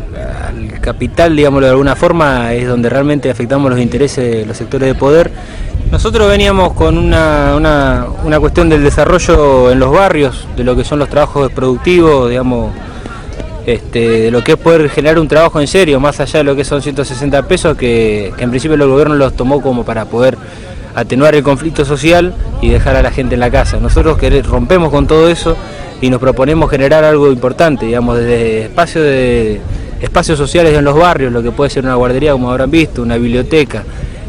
al capital, digámoslo de alguna forma, es donde realmente afectamos los intereses de los sectores de poder. Nosotros veníamos con una, una, una cuestión del desarrollo en los barrios, de lo que son los trabajos productivos, digamos, este, de lo que es poder generar un trabajo en serio, más allá de lo que son ciento sesenta pesos, que, que en principio el gobierno los tomó como para poder atenuar el conflicto social y dejar a la gente en la casa. Nosotros que rompemos con todo eso y nos proponemos generar algo importante, digamos, desde espacios de espacios sociales en los barrios, lo que puede ser una guardería, como habrán visto, una biblioteca,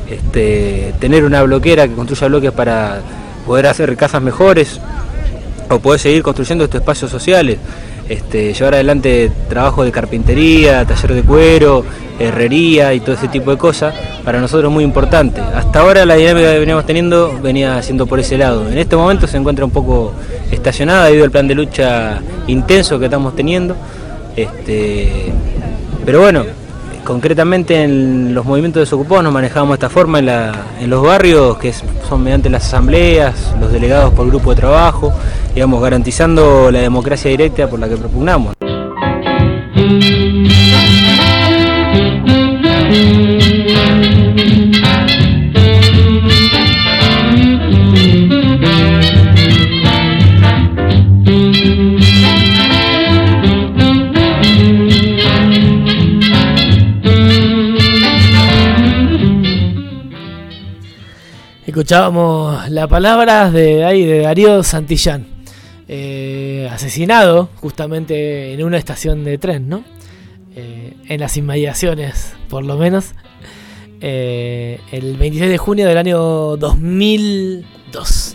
este, tener una bloquera que construya bloques para poder hacer casas mejores o poder seguir construyendo estos espacios sociales, este, llevar adelante trabajo de carpintería, taller de cuero, herrería y todo ese tipo de cosas, para nosotros es muy importante. Hasta ahora la dinámica que veníamos teniendo venía siendo por ese lado. En este momento se encuentra un poco estacionada debido al plan de lucha intenso que estamos teniendo. Este, pero bueno, concretamente en los movimientos desocupados nos manejamos de esta forma en, la, en los barrios, que es, son mediante las asambleas, los delegados por grupo de trabajo, digamos, garantizando la democracia directa por la que propugnamos. Escuchábamos las palabras de ahí de Darío Santillán, eh, asesinado justamente en una estación de tren, ¿no? Eh, en las inmediaciones, por lo menos, eh, el veintiséis de junio del año dos mil dos.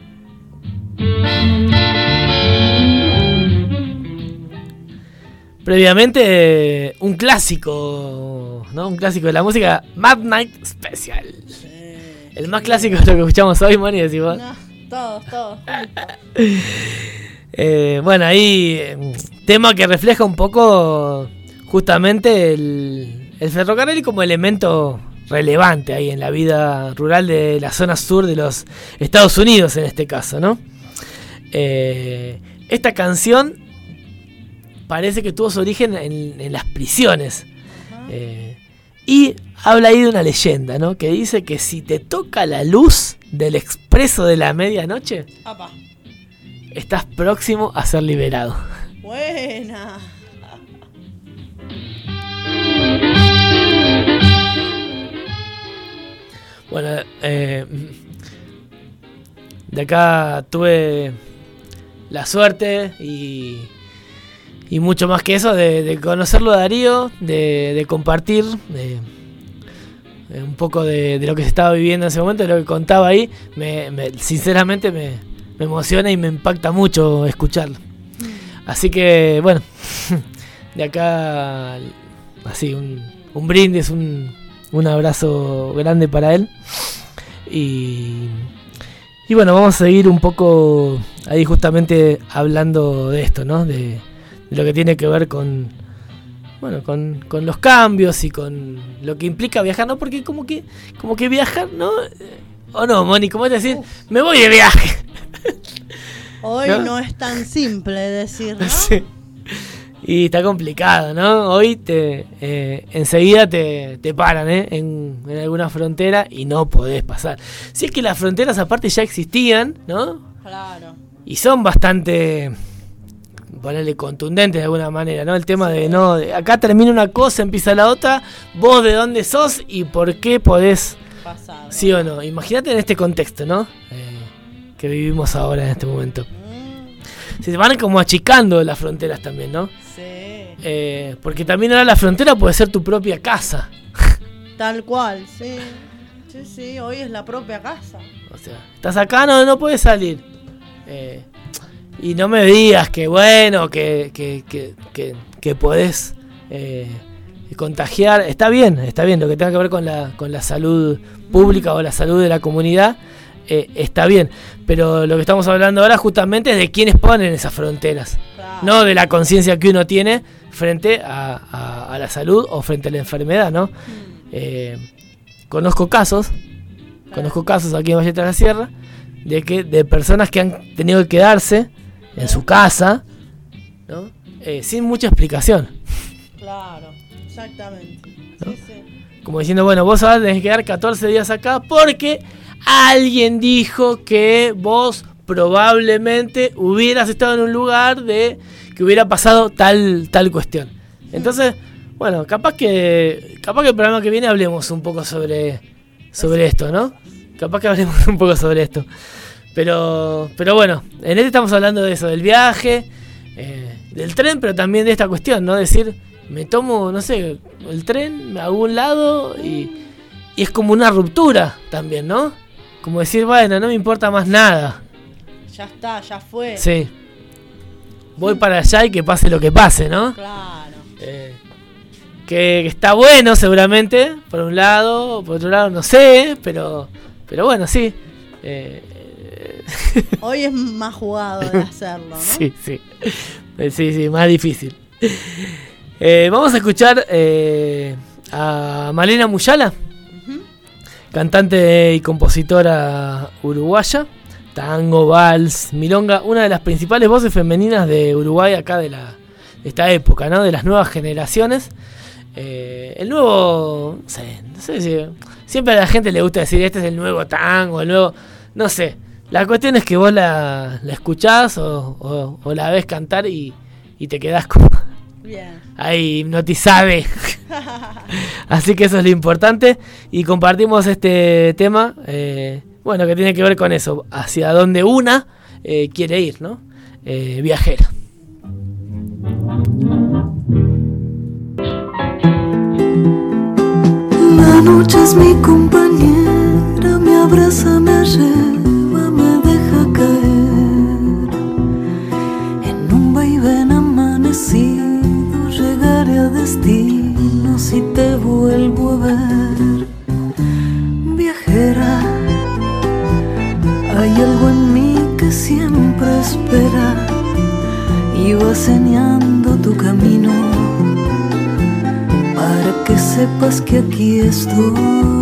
Previamente, eh, un clásico, ¿no? Un clásico de la música, Mad Night Special. El más clásico de lo que escuchamos hoy, Moni, decimos. No, todos, todos. eh, bueno, ahí, tema que refleja un poco justamente el, el ferrocarril como elemento relevante ahí en la vida rural de la zona sur de los Estados Unidos, en este caso, ¿no? Eh, esta canción parece que tuvo su origen en, en las prisiones. Eh, y habla ahí de una leyenda, ¿no? Que dice que si te toca la luz del expreso de la medianoche, Apa. estás próximo a ser liberado. Buena. Bueno, eh, de acá tuve la suerte y, y mucho más que eso de, de conocerlo a Darío, de, de compartir de, de un poco de, de lo que se estaba viviendo en ese momento, de lo que contaba ahí. Me, me, sinceramente me, me emociona y me impacta mucho escucharlo. Así que bueno, de acá así un, un brindis, un, un abrazo grande para él. Y, y bueno, vamos a seguir un poco ahí justamente hablando de esto, ¿no? De, de lo que tiene que ver con, bueno, con, con los cambios y con lo que implica viajar, ¿no? Porque como que, como que viajar, ¿no? O no, Moni, ¿cómo te decís? Me voy de viaje. Hoy ¿no? no es tan simple decir, ¿no? Sí. Y está complicado, ¿no? Hoy te eh, enseguida te, te paran, ¿eh? En, en alguna frontera y no podés pasar. Si es que las fronteras aparte ya existían, ¿no? Claro. Y son bastante, ponerle, contundentes de alguna manera, ¿no? El tema de, no, de acá termina una cosa, empieza la otra, vos de dónde sos y por qué podés pasado. ¿Sí o no? Imagínate en este contexto, ¿no? Eh, que vivimos ahora en este momento. Se van como achicando las fronteras también, ¿no? Sí. Eh, porque también ahora la frontera puede ser tu propia casa. Tal cual, sí. Sí, sí, hoy es la propia casa. O sea, estás acá, no, no puedes salir. Eh, y no me digas que bueno, que, que, que, que, que podés eh, contagiar. Está bien, está bien, lo que tenga que ver con la, con la salud pública o la salud de la comunidad, eh, está bien. Pero lo que estamos hablando ahora justamente es de quiénes ponen esas fronteras. Claro. No de la conciencia que uno tiene frente a, a, a la salud o frente a la enfermedad, ¿no? Mm. Eh, conozco casos, claro. conozco casos aquí en Valle de la Sierra, de que de personas que han tenido que quedarse en su casa, ¿no? Eh, sin mucha explicación. Claro, exactamente. ¿No? Sí, sí. Como diciendo, bueno, vos ahora tenés que quedar catorce días acá porque alguien dijo que vos probablemente hubieras estado en un lugar de que hubiera pasado tal, tal cuestión. Entonces, bueno, capaz que capaz que el programa que viene hablemos un poco sobre, sobre esto, ¿no? Capaz que hablemos un poco sobre esto. Pero, pero bueno, en este estamos hablando de eso, del viaje, eh, del tren, pero también de esta cuestión, ¿no? Decir, me tomo, no sé, el tren, me hago un lado y, y es como una ruptura también, ¿no? Como decir, bueno, no me importa más nada. Ya está, ya fue. Sí. Voy para allá y que pase lo que pase, ¿no? Claro. Eh, que, que está bueno seguramente, por un lado, por otro lado no sé, pero, pero bueno, sí. Eh, Hoy es más jugado de hacerlo, ¿no? Sí, sí. Sí, sí, más difícil. Eh, vamos a escuchar eh, a Malena Muyala, uh-huh. cantante y compositora uruguaya, tango, vals, milonga, una de las principales voces femeninas de Uruguay acá de, la, de esta época, ¿no? De las nuevas generaciones. Eh, el nuevo, no sé, no sé si siempre a la gente le gusta decir este es el nuevo tango, el nuevo, no sé. La cuestión es que vos la, la escuchás o, o, o la ves cantar y, y te quedás como bien. Ahí hipnotizada. Así que eso es lo importante. Y compartimos este tema, eh, bueno, que tiene que ver con eso, hacia donde una eh, quiere ir, ¿no? Eh, viajera. La noche es mi compañera, me abraza, me lleva, me deja caer. En un vaivén amanecido llegaré a destino si te vuelvo a ver. Viajera, hay algo en mí que siempre espera y va señalando tu camino para que sepas que aquí estoy.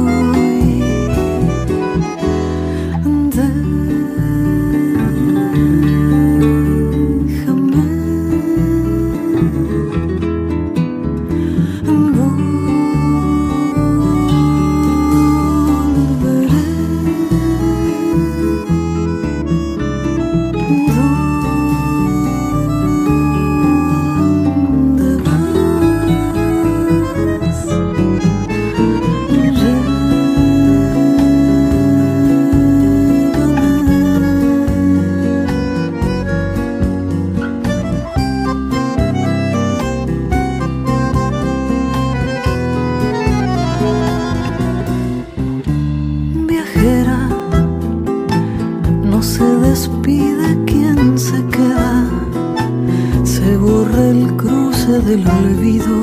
Del olvido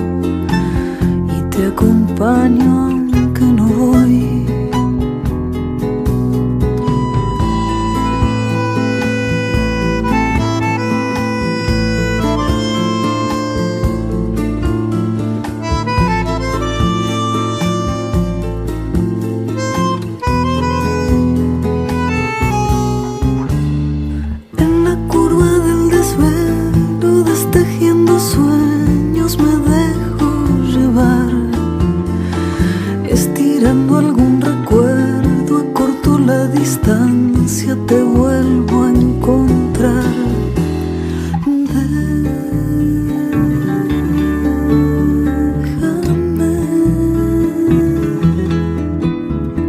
y te acompaño aunque no voy. En la curva del desvelo destejiendo sueños me dejo llevar, estirando algún recuerdo, acorto la distancia, te vuelvo a encontrar. Déjame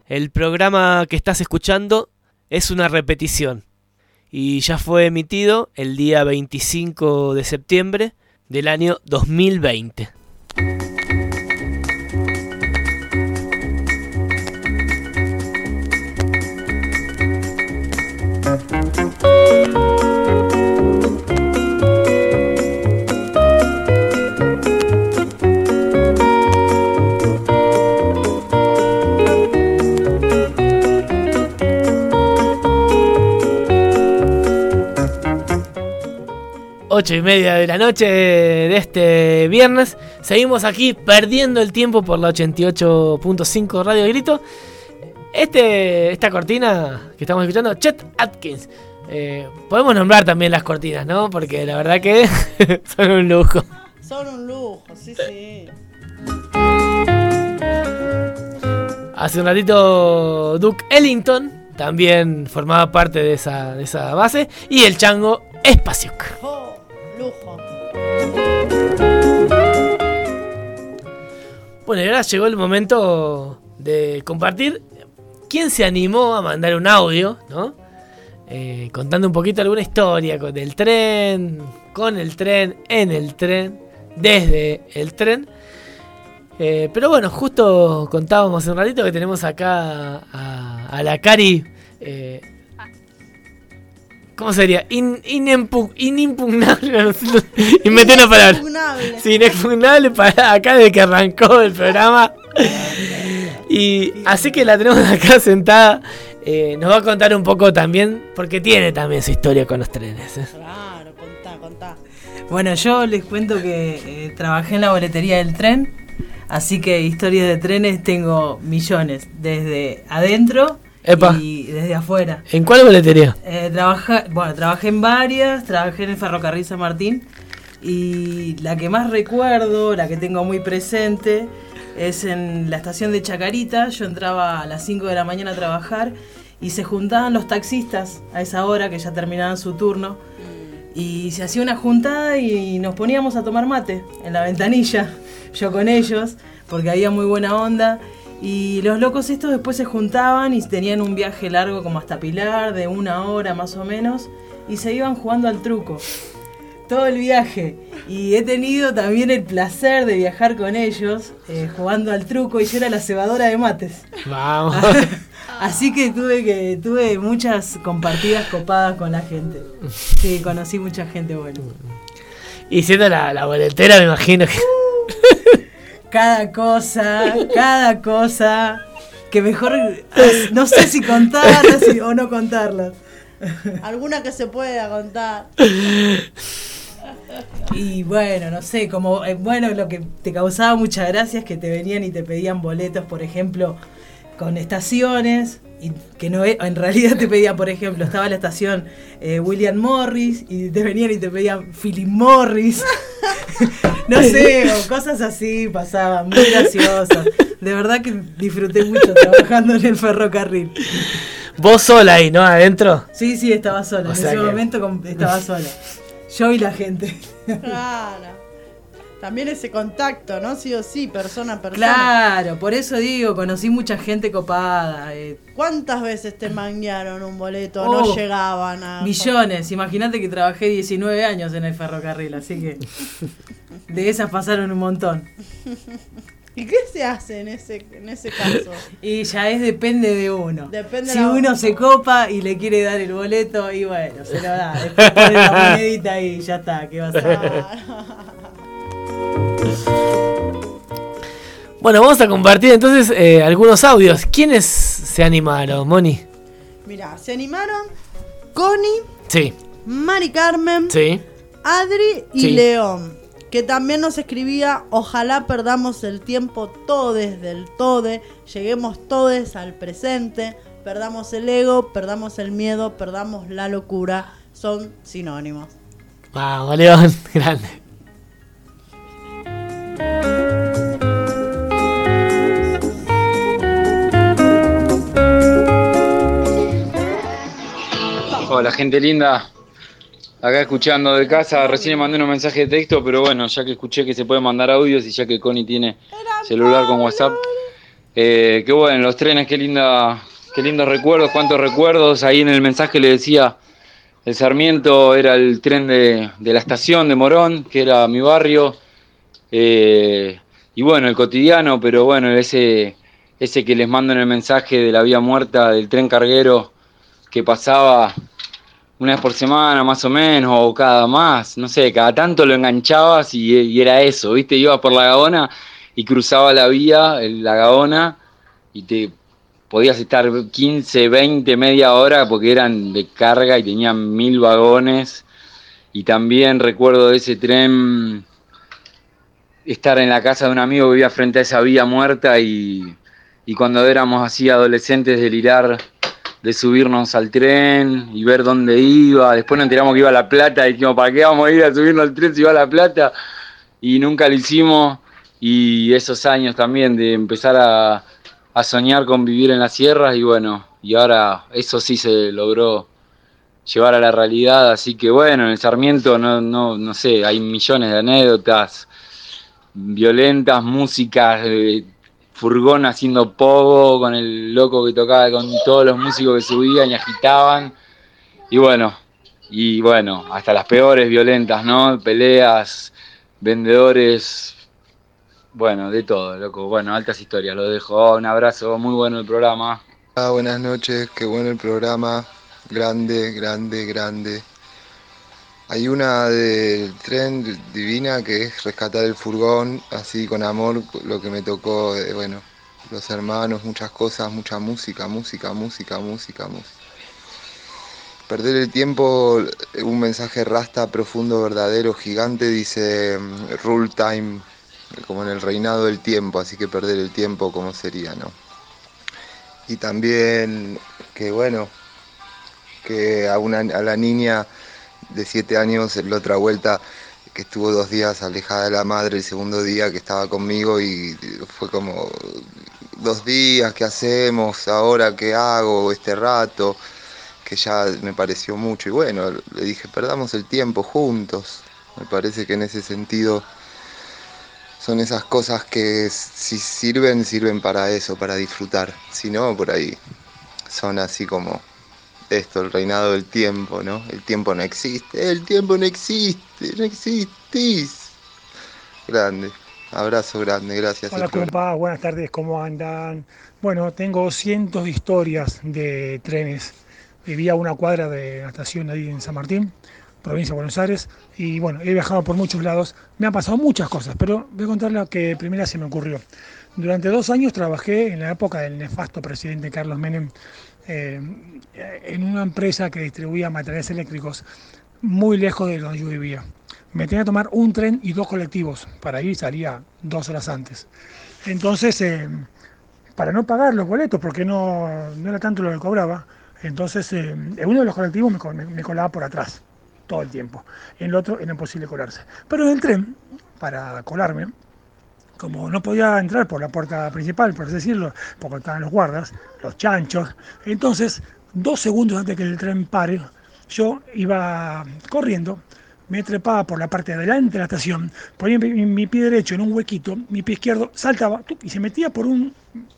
el programa que estás escuchando es una repetición y ya fue emitido el día veinticinco de septiembre del año dos mil veinte. Ocho y media de la noche de este viernes. Seguimos aquí perdiendo el tiempo por la ochenta y ocho punto cinco Radio Grito. Este, esta cortina que estamos escuchando, Chet Atkins. Eh, podemos nombrar también las cortinas, ¿no? Porque la verdad que son un lujo. Son un lujo, sí, sí. Hace un ratito Duke Ellington también formaba parte de esa, de esa base. Y el chango Spasiuk. Oh, lujo. Bueno, y ahora llegó el momento de compartir. ¿Quién se animó a mandar un audio, ¿no? Eh, contando un poquito alguna historia con el tren, con el tren, en el tren, desde el tren. Eh, pero bueno, justo contábamos hace un ratito que tenemos acá a, a la Cari. Eh, ¿Cómo sería? In, inempu, inimpugnable. Inventé una palabra. Inexpugnable. Sí, inexpugnable para acá desde que arrancó el programa. Y así que la tenemos acá sentada. Eh, nos va a contar un poco también, porque tiene también su historia con los trenes. ¿eh? Claro, contá, contá. Bueno, yo les cuento que eh, trabajé en la boletería del tren, así que historias de trenes tengo millones, desde adentro Epa. y desde afuera. ¿En cuál boletería? Eh, trabaja, bueno, trabajé en varias, trabajé en el Ferrocarril San Martín y la que más recuerdo, la que tengo muy presente, es en la estación de Chacarita. Yo entraba a las cinco de la mañana a trabajar y se juntaban los taxistas a esa hora que ya terminaban su turno y se hacía una juntada y nos poníamos a tomar mate en la ventanilla, yo con ellos, porque había muy buena onda. Y los locos estos después se juntaban y tenían un viaje largo como hasta Pilar, de una hora más o menos, y se iban jugando al truco todo el viaje. Y he tenido también el placer de viajar con ellos, eh, jugando al truco, y yo era la cebadora de mates. Vamos. Así que tuve que tuve muchas compartidas copadas con la gente. Sí, conocí mucha gente buena. Y siendo la, la boletera, me imagino que... Cada cosa, cada cosa, que mejor, no sé si contarlas o no contarlas. Alguna que se pueda contar. Y bueno, no sé, como eh, bueno, lo que te causaba mucha gracia es que te venían y te pedían boletos, por ejemplo, con estaciones, y que no en realidad te pedían, por ejemplo, estaba la estación eh, William Morris y te venían y te pedían Philip Morris. No sé, o cosas así pasaban, muy graciosas. De verdad que disfruté mucho trabajando en el ferrocarril. ¿Vos sola ahí, no? ¿Adentro? Sí, sí, estaba sola. O En sea ese que... momento com- estaba sola. Yo y la gente. Claro. También ese contacto, ¿no? Sí o sí, persona a persona. Claro, por eso digo, conocí mucha gente copada. Eh. ¿Cuántas veces te manguearon un boleto? Oh, no llegaban a... Millones. Imagínate que trabajé diecinueve años en el ferrocarril, así que de esas pasaron un montón. ¿Y qué se hace en ese, en ese caso? Y ya es depende de uno. Depende si la... uno se copa y le quiere dar el boleto, y bueno, se lo da. Después pone la monedita y ya está, ¿qué va a hacer? Bueno, vamos a compartir entonces eh, algunos audios. ¿Quiénes se animaron, Moni? Mirá, se animaron Connie, Sí. Mari Carmen, Sí. Adri y Sí. León, que también nos escribía: ojalá perdamos el tiempo todes del tode, lleguemos todes al presente, perdamos el ego, perdamos el miedo, perdamos la locura. Son sinónimos. Vamos, León, grande. Hola, gente linda. Acá escuchando de casa, recién le mandé un mensaje de texto, pero bueno, ya que escuché que se puede mandar audios y ya que Connie tiene celular con WhatsApp, Eh, qué bueno, los trenes, qué linda, qué lindos recuerdos, cuántos recuerdos. Ahí en el mensaje le decía, el Sarmiento era el tren de, de la estación de Morón, que era mi barrio. Eh, y bueno, el cotidiano, pero bueno, ese, ese que les mando en el mensaje de la vía muerta del tren carguero que pasaba una vez por semana más o menos, o cada más, no sé, cada tanto lo enganchabas y, y era eso, ¿viste? Ibas por la Gaona y cruzaba la vía, el- la Gaona, y te podías estar quince, veinte, media hora porque eran de carga y tenían mil vagones. Y también recuerdo de ese tren estar en la casa de un amigo que vivía frente a esa vía muerta y, y cuando éramos así adolescentes delirar de subirnos al tren y ver dónde iba. Después nos enteramos que iba a La Plata y dijimos, ¿para qué vamos a ir a subirnos al tren si iba a La Plata? Y nunca lo hicimos. Y esos años también de empezar a, a soñar con vivir en las sierras y bueno, y ahora eso sí se logró llevar a la realidad. Así que bueno, en el Sarmiento no, no, no sé, hay millones de anécdotas violentas, músicas, eh, furgón haciendo pogo con el loco que tocaba, con todos los músicos que subían y agitaban. Y bueno, y bueno, hasta las peores violentas, ¿no? Peleas, vendedores, bueno, de todo, loco. Bueno, altas historias, lo dejo. Un abrazo, muy bueno el programa. Ah, buenas noches, qué bueno el programa. Grande, grande, grande. Hay una del tren divina que es rescatar el furgón, así con amor, lo que me tocó, eh, bueno, los hermanos, muchas cosas, mucha música, música, música, música, música. Perder el tiempo, un mensaje rasta, profundo, verdadero, gigante, dice mm, rule time, como en el reinado del tiempo, así que perder el tiempo, ¿cómo sería, no? Y también que bueno, que a, una, a la niña de siete años en la otra vuelta, que estuvo dos días alejada de la madre, el segundo día que estaba conmigo y fue como dos días, ¿qué hacemos? ¿Ahora qué hago? Este rato, que ya me pareció mucho. Y bueno, le dije, perdamos el tiempo juntos. Me parece que en ese sentido son esas cosas que si sirven, sirven para eso, para disfrutar. Si no, por ahí son así como esto, el reinado del tiempo, ¿no? El tiempo no existe, el tiempo no existe, no existís. Grande, abrazo grande, gracias. Hola compa, buenas tardes, ¿cómo andan? Bueno, tengo cientos de historias de trenes. Vivía a una cuadra de la estación ahí en San Martín, provincia de Buenos Aires, y bueno, he viajado por muchos lados. Me han pasado muchas cosas, pero voy a contar la que primera se me ocurrió. Durante dos años trabajé en la época del nefasto presidente Carlos Menem eh, en una empresa que distribuía materiales eléctricos muy lejos de donde yo vivía. Me tenía que tomar un tren y dos colectivos. Para ir salía dos horas antes. Entonces, eh, para no pagar los boletos, porque no, no era tanto lo que cobraba, entonces eh, en uno de los colectivos me, me, me colaba por atrás todo el tiempo. En el otro era imposible colarse. Pero en el tren, para colarme, como no podía entrar por la puerta principal, por así decirlo, porque estaban los guardas, los chanchos, entonces, dos segundos antes que el tren pare, yo iba corriendo, me trepaba por la parte de adelante de la estación, ponía mi, mi pie derecho en un huequito, mi pie izquierdo saltaba tup, y se metía por un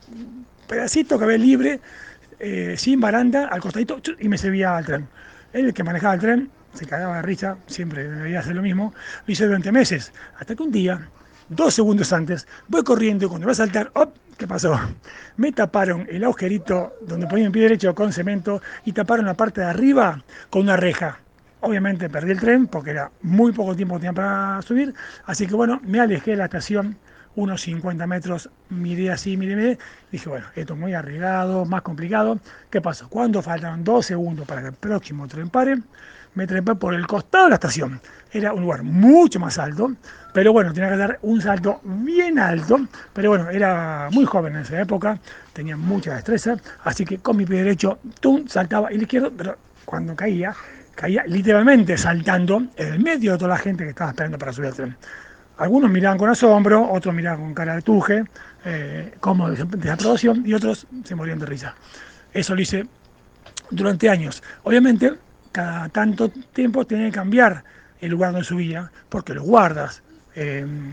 pedacito que había libre, eh, sin baranda, al costadito, y me subía al tren. Él, el que manejaba el tren, se cagaba de risa, siempre debía hacer lo mismo, lo hice durante meses, hasta que un día, dos segundos antes, voy corriendo y cuando voy a saltar, ¡op! ¿Qué pasó? Me taparon el agujerito donde ponía mi pie derecho con cemento y taparon la parte de arriba con una reja. Obviamente perdí el tren porque era muy poco tiempo que tenía para subir, así que bueno, me alejé de la estación unos cincuenta metros, miré así, miré, miré, dije bueno, esto es muy arriesgado, más complicado. ¿Qué pasó? Cuando faltaron dos segundos para que el próximo tren pare, me trepé por el costado de la estación. Era un lugar mucho más alto, pero bueno, tenía que dar un salto bien alto, pero bueno, era muy joven en esa época, tenía mucha destreza, así que con mi pie derecho, tum, saltaba, y el izquierdo, pero cuando caía, caía literalmente saltando en el medio de toda la gente que estaba esperando para subir al tren. Algunos miraban con asombro, otros miraban con cara de tuje, eh, como de desaprobación, y otros se morían de risa. Eso lo hice durante años. Obviamente, cada tanto tiempo tenía que cambiar el lugar donde subía, porque los guardas, eh,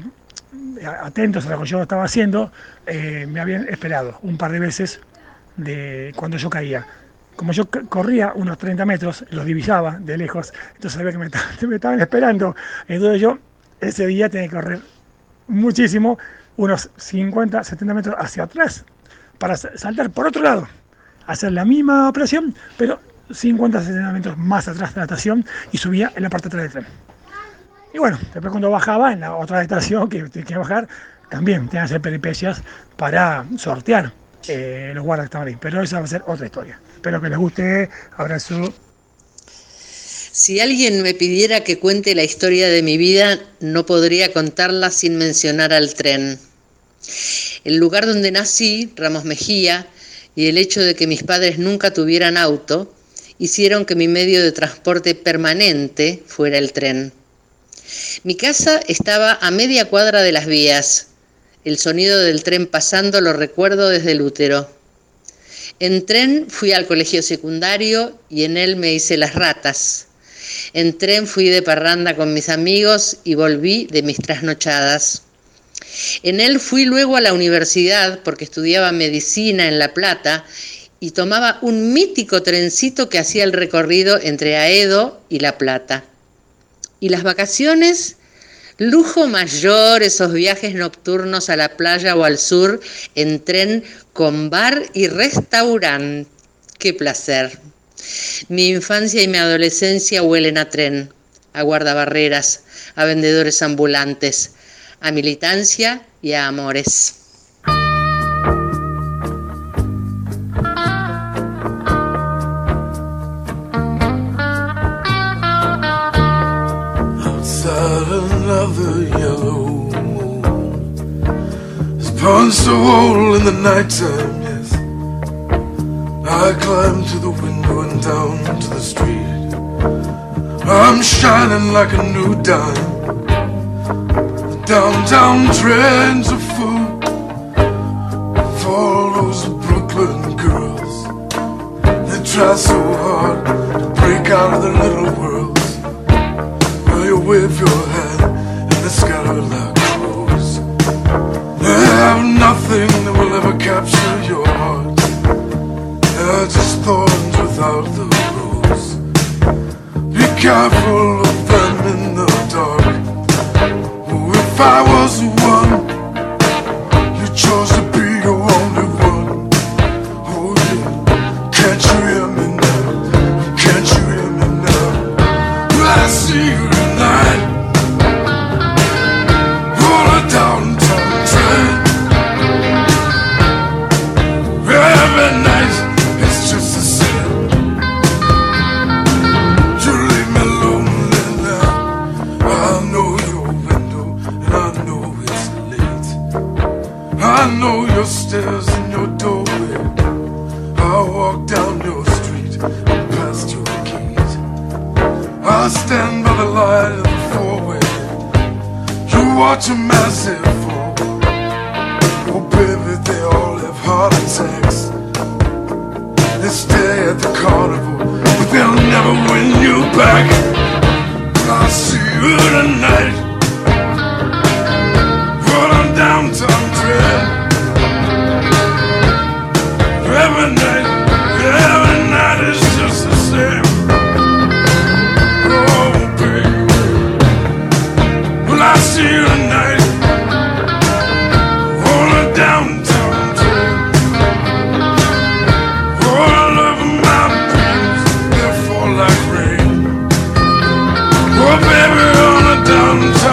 atentos a lo que yo estaba haciendo, eh, me habían esperado un par de veces de cuando yo caía. Como yo c- corría unos treinta metros, los divisaba de lejos, entonces sabía que me, estaban- me estaban esperando. Entonces yo ese día tenía que correr muchísimo, unos cincuenta, setenta metros hacia atrás, para sa- saltar por otro lado, hacer la misma operación, pero cincuenta, setenta metros más atrás de la estación y subía en la parte de atrás del tren. Y bueno, después cuando bajaba en la otra estación que tenía que bajar, también tenía que hacer peripecias para sortear eh, los guardas que estaban ahí. Pero esa va a ser otra historia. Espero que les guste. Abrazo. Si alguien me pidiera que cuente la historia de mi vida, no podría contarla sin mencionar al tren. El lugar donde nací, Ramos Mejía, y el hecho de que mis padres nunca tuvieran auto, hicieron que mi medio de transporte permanente fuera el tren. Mi casa estaba a media cuadra de las vías. El sonido del tren pasando lo recuerdo desde el útero. En tren fui al colegio secundario y en él me hice las ratas. En tren fui de parranda con mis amigos y volví de mis trasnochadas. En él fui luego a la universidad porque estudiaba medicina en La Plata y tomaba un mítico trencito que hacía el recorrido entre Aedo y La Plata. Y las vacaciones, lujo mayor, esos viajes nocturnos a la playa o al sur en tren con bar y restaurante. ¡Qué placer! Mi infancia y mi adolescencia huelen a tren, a guardabarreras, a vendedores ambulantes, a militancia y a amores. Outside another yellow moon has punched a hole in the nighttime, yes. I climb to the window and down to the street. I'm shining like a new dime. The downtown trends are full for all those Brooklyn girls. They try so hard to break out of their little worlds. Well, you wave your hand and they scatter like crows. They have nothing that will ever capture your heart. They're just thorns without the rose. Be careful of them in the dark. Oh, if I was the one, you chose to be your only one. Oh yeah, can't you hear me now? Can't you hear me now? Well, I see you tonight on a downtown train. Every night it's just the same. You leave me lonely now. I know your window and I know it's late. I know your stairs and your doorway. I walk down your street and past your gate. I stand by the light of the four-way. You watch them as they fall. Oh baby, they all have heart attacks. They stay at the carnival, but they'll never win you back. I'll see you tonight on a downtown train. Every night, every night is just the same. Oh baby, well I see you tonight on a downtown train. Oh, I love my dreams, they fall like rain. Oh baby, on a downtown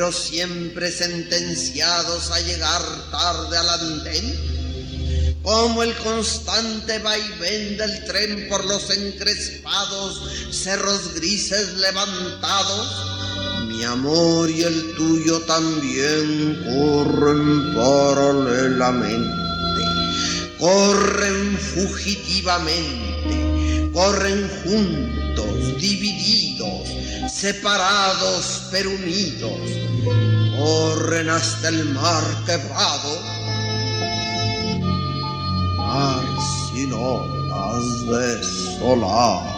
pero siempre sentenciados a llegar tarde al andén, como el constante vaivén del tren por los encrespados cerros grises levantados, mi amor y el tuyo también corren paralelamente, corren fugitivamente, corren juntos, divididos, separados pero unidos, corren hasta el mar quebrado, mar sin olas desolado.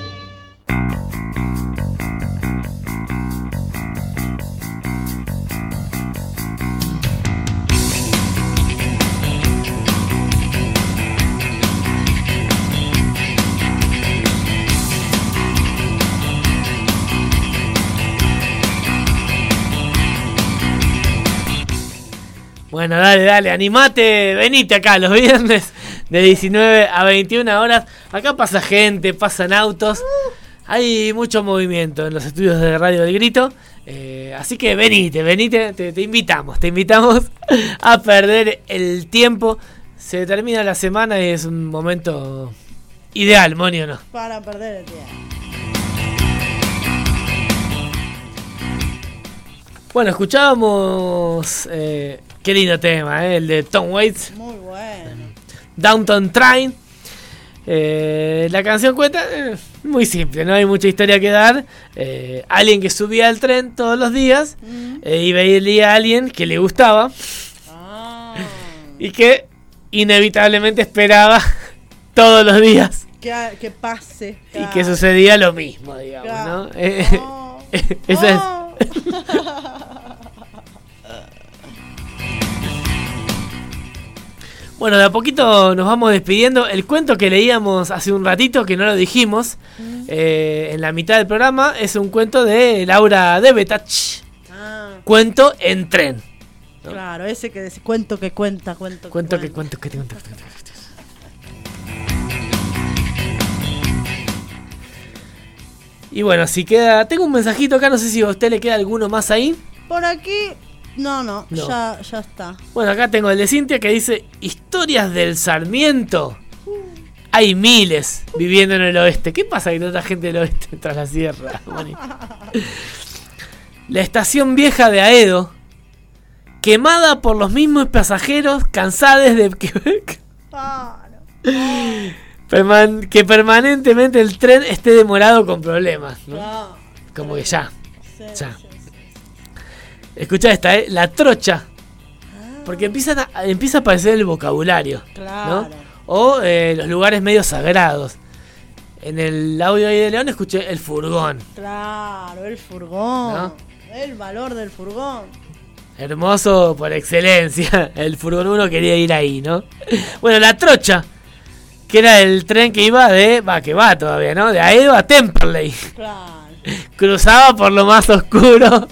Bueno, dale, dale, animate, venite acá los viernes de diecinueve a veintiuna horas. Acá pasa gente, pasan autos, hay mucho movimiento en los estudios de Radio del Grito. Eh, así que venite, venite, te, te invitamos, te invitamos a perder el tiempo. Se termina la semana y es un momento ideal, Moni, ¿o no? Para perder el tiempo. Bueno, escuchábamos... Eh, qué lindo tema, ¿eh? El de Tom Waits. Muy bueno. Downtown Train. Eh, la canción cuenta, eh, muy simple, no hay mucha historia que dar. Eh, alguien que subía al tren todos los días mm. eh, y veía a alguien que le gustaba ah. y que inevitablemente esperaba todos los días que, que pase. Claro. Y que sucedía lo mismo, digamos, claro. ¿no? Eh, oh. Esa oh. es. Bueno, de a poquito nos vamos despidiendo. El cuento que leíamos hace un ratito, que no lo dijimos, mm. eh, en la mitad del programa, es un cuento de Laura Debetach. Ah. Cuento en tren, ¿no? Claro, ese que dice cuento que cuenta, cuento, cuento que, que cuento que cuento. Y bueno, si queda... Tengo un mensajito acá, no sé si a usted le queda alguno más ahí. Por aquí... No, no, no. Ya, ya está. Bueno, acá tengo el de Cintia que dice: historias del Sarmiento. Uh. Hay miles viviendo en el oeste. ¿Qué pasa que tanta gente del oeste tras la sierra? La estación vieja de Aedo, quemada por los mismos pasajeros cansados de Quebec. Ah, no. Oh. Perman- que permanentemente el tren esté demorado con problemas, ¿no? No. Como que ya, sí, ya. Sí. Escucha esta, ¿eh? La trocha. Porque empiezan a, empieza a aparecer el vocabulario, claro. ¿no? O eh, los lugares medio sagrados. En el audio ahí de León escuché el furgón. Claro, el furgón. ¿No? El valor del furgón. Hermoso por excelencia. El furgón uno quería ir ahí, ¿no? Bueno, la trocha, que era el tren que iba de... Va, que va todavía, ¿no? De Aedo a Temperley. Claro. Cruzaba por lo más oscuro.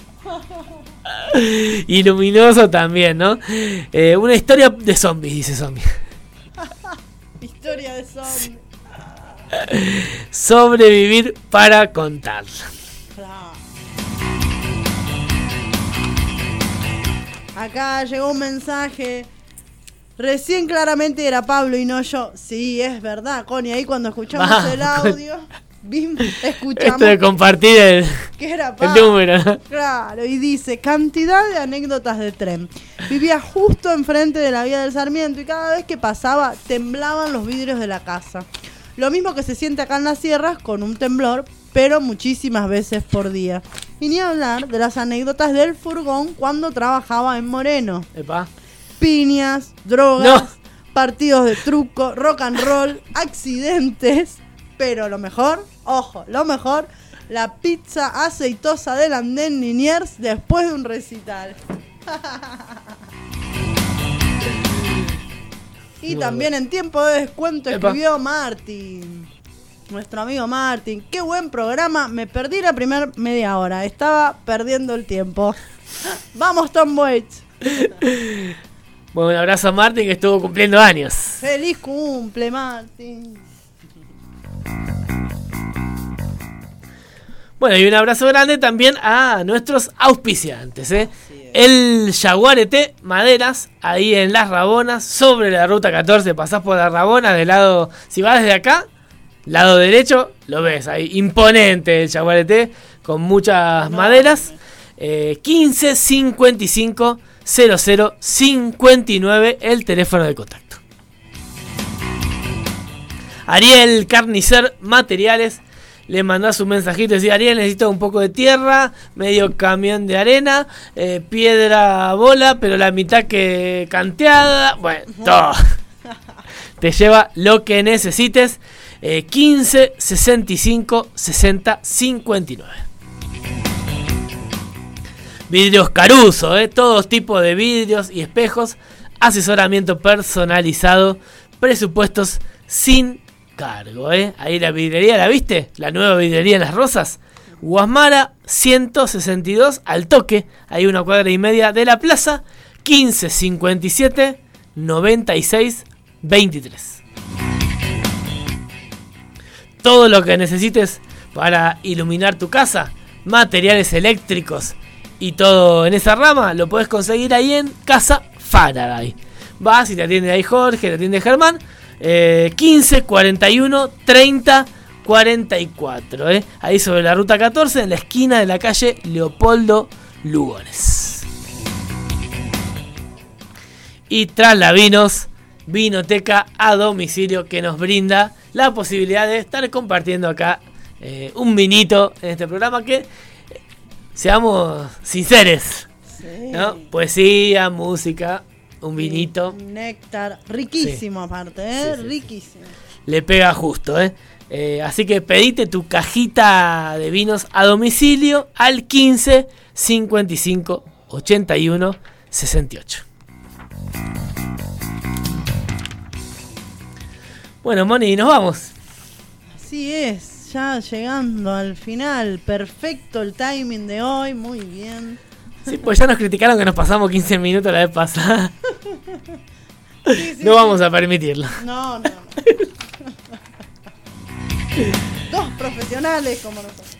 Y luminoso también, ¿no? Eh, una historia de zombies, dice zombie. Historia de zombies. Sobrevivir para contarla. Claro. Acá llegó un mensaje. Recién claramente era Pablo y no yo. Sí, es verdad, Connie. Ahí cuando escuchamos Va, el audio... Bim, escuchamos esto de compartir el, que era el número. Claro, y dice: cantidad de anécdotas de tren. Vivía justo enfrente de la vía del Sarmiento y cada vez que pasaba temblaban los vidrios de la casa. Lo mismo que se siente acá en las sierras con un temblor, pero muchísimas veces por día. Y ni hablar de las anécdotas del furgón cuando trabajaba en Moreno. Epa. Piñas, drogas, no. partidos de truco, rock and roll, accidentes. Pero lo mejor, ojo, lo mejor, la pizza aceitosa del andén Liniers después de un recital. Y Muy también bueno. En tiempo de descuento Epa. Escribió Martín, nuestro amigo Martín. Qué buen programa, me perdí la primera media hora, estaba perdiendo el tiempo. Vamos Tom Waits. Bueno, un abrazo a Martín que estuvo cumpliendo años. Feliz cumple, Martín. Bueno, y un abrazo grande también a nuestros auspiciantes, ¿eh? El Yaguareté Maderas, ahí en Las Rabonas, sobre la ruta catorce, pasás por Las Rabonas, del lado, si vas desde acá, lado derecho, lo ves ahí, imponente el Yaguareté, con muchas no, maderas. Eh, quince cincuenta y cinco cero cero cincuenta y nueve, el teléfono de contacto. Ariel Carnicer Materiales, le mandás un mensajito y decís: Ariel, necesito un poco de tierra, medio camión de arena, eh, piedra bola, pero la mitad que canteada. Bueno, todo. Te lleva lo que necesites. eh, quince sesenta y cinco sesenta cincuenta y nueve. Vidrios Caruso, eh, todos tipos de vidrios y espejos, asesoramiento personalizado, presupuestos sin cargo, ¿eh? Ahí la vidriería, ¿la viste? La nueva vidriería en Las Rosas. Guasmara ciento sesenta y dos, al toque. Hay una cuadra y media de la plaza. quince cincuenta y siete noventa y seis veintitrés. Todo lo que necesites para iluminar tu casa, materiales eléctricos y todo en esa rama, lo puedes conseguir ahí en Casa Faraday. Vas y te atiende ahí Jorge, te atiende Germán. Eh, quince cuarenta y uno treinta cuarenta y cuatro, eh. Ahí sobre la ruta catorce, en la esquina de la calle Leopoldo Lugones. Y Traslavinos, vinoteca a domicilio, que nos brinda la posibilidad de estar compartiendo acá eh, un vinito en este programa, que eh, seamos sinceros, sí. ¿No? Poesía, música, un vinito. Un néctar riquísimo, sí. Aparte, ¿eh? Sí, sí. Riquísimo. Le pega justo, ¿eh? ¿eh? Así que pedite tu cajita de vinos a domicilio al quince cincuenta y cinco ochenta y uno sesenta y ocho. Bueno, Moni, nos vamos. Así es, ya llegando al final. Perfecto el timing de hoy, muy bien. Sí, pues ya nos criticaron que nos pasamos quince minutos la vez pasada. Sí, sí, no sí. Vamos a permitirlo. No, no, no. Dos profesionales como nosotros.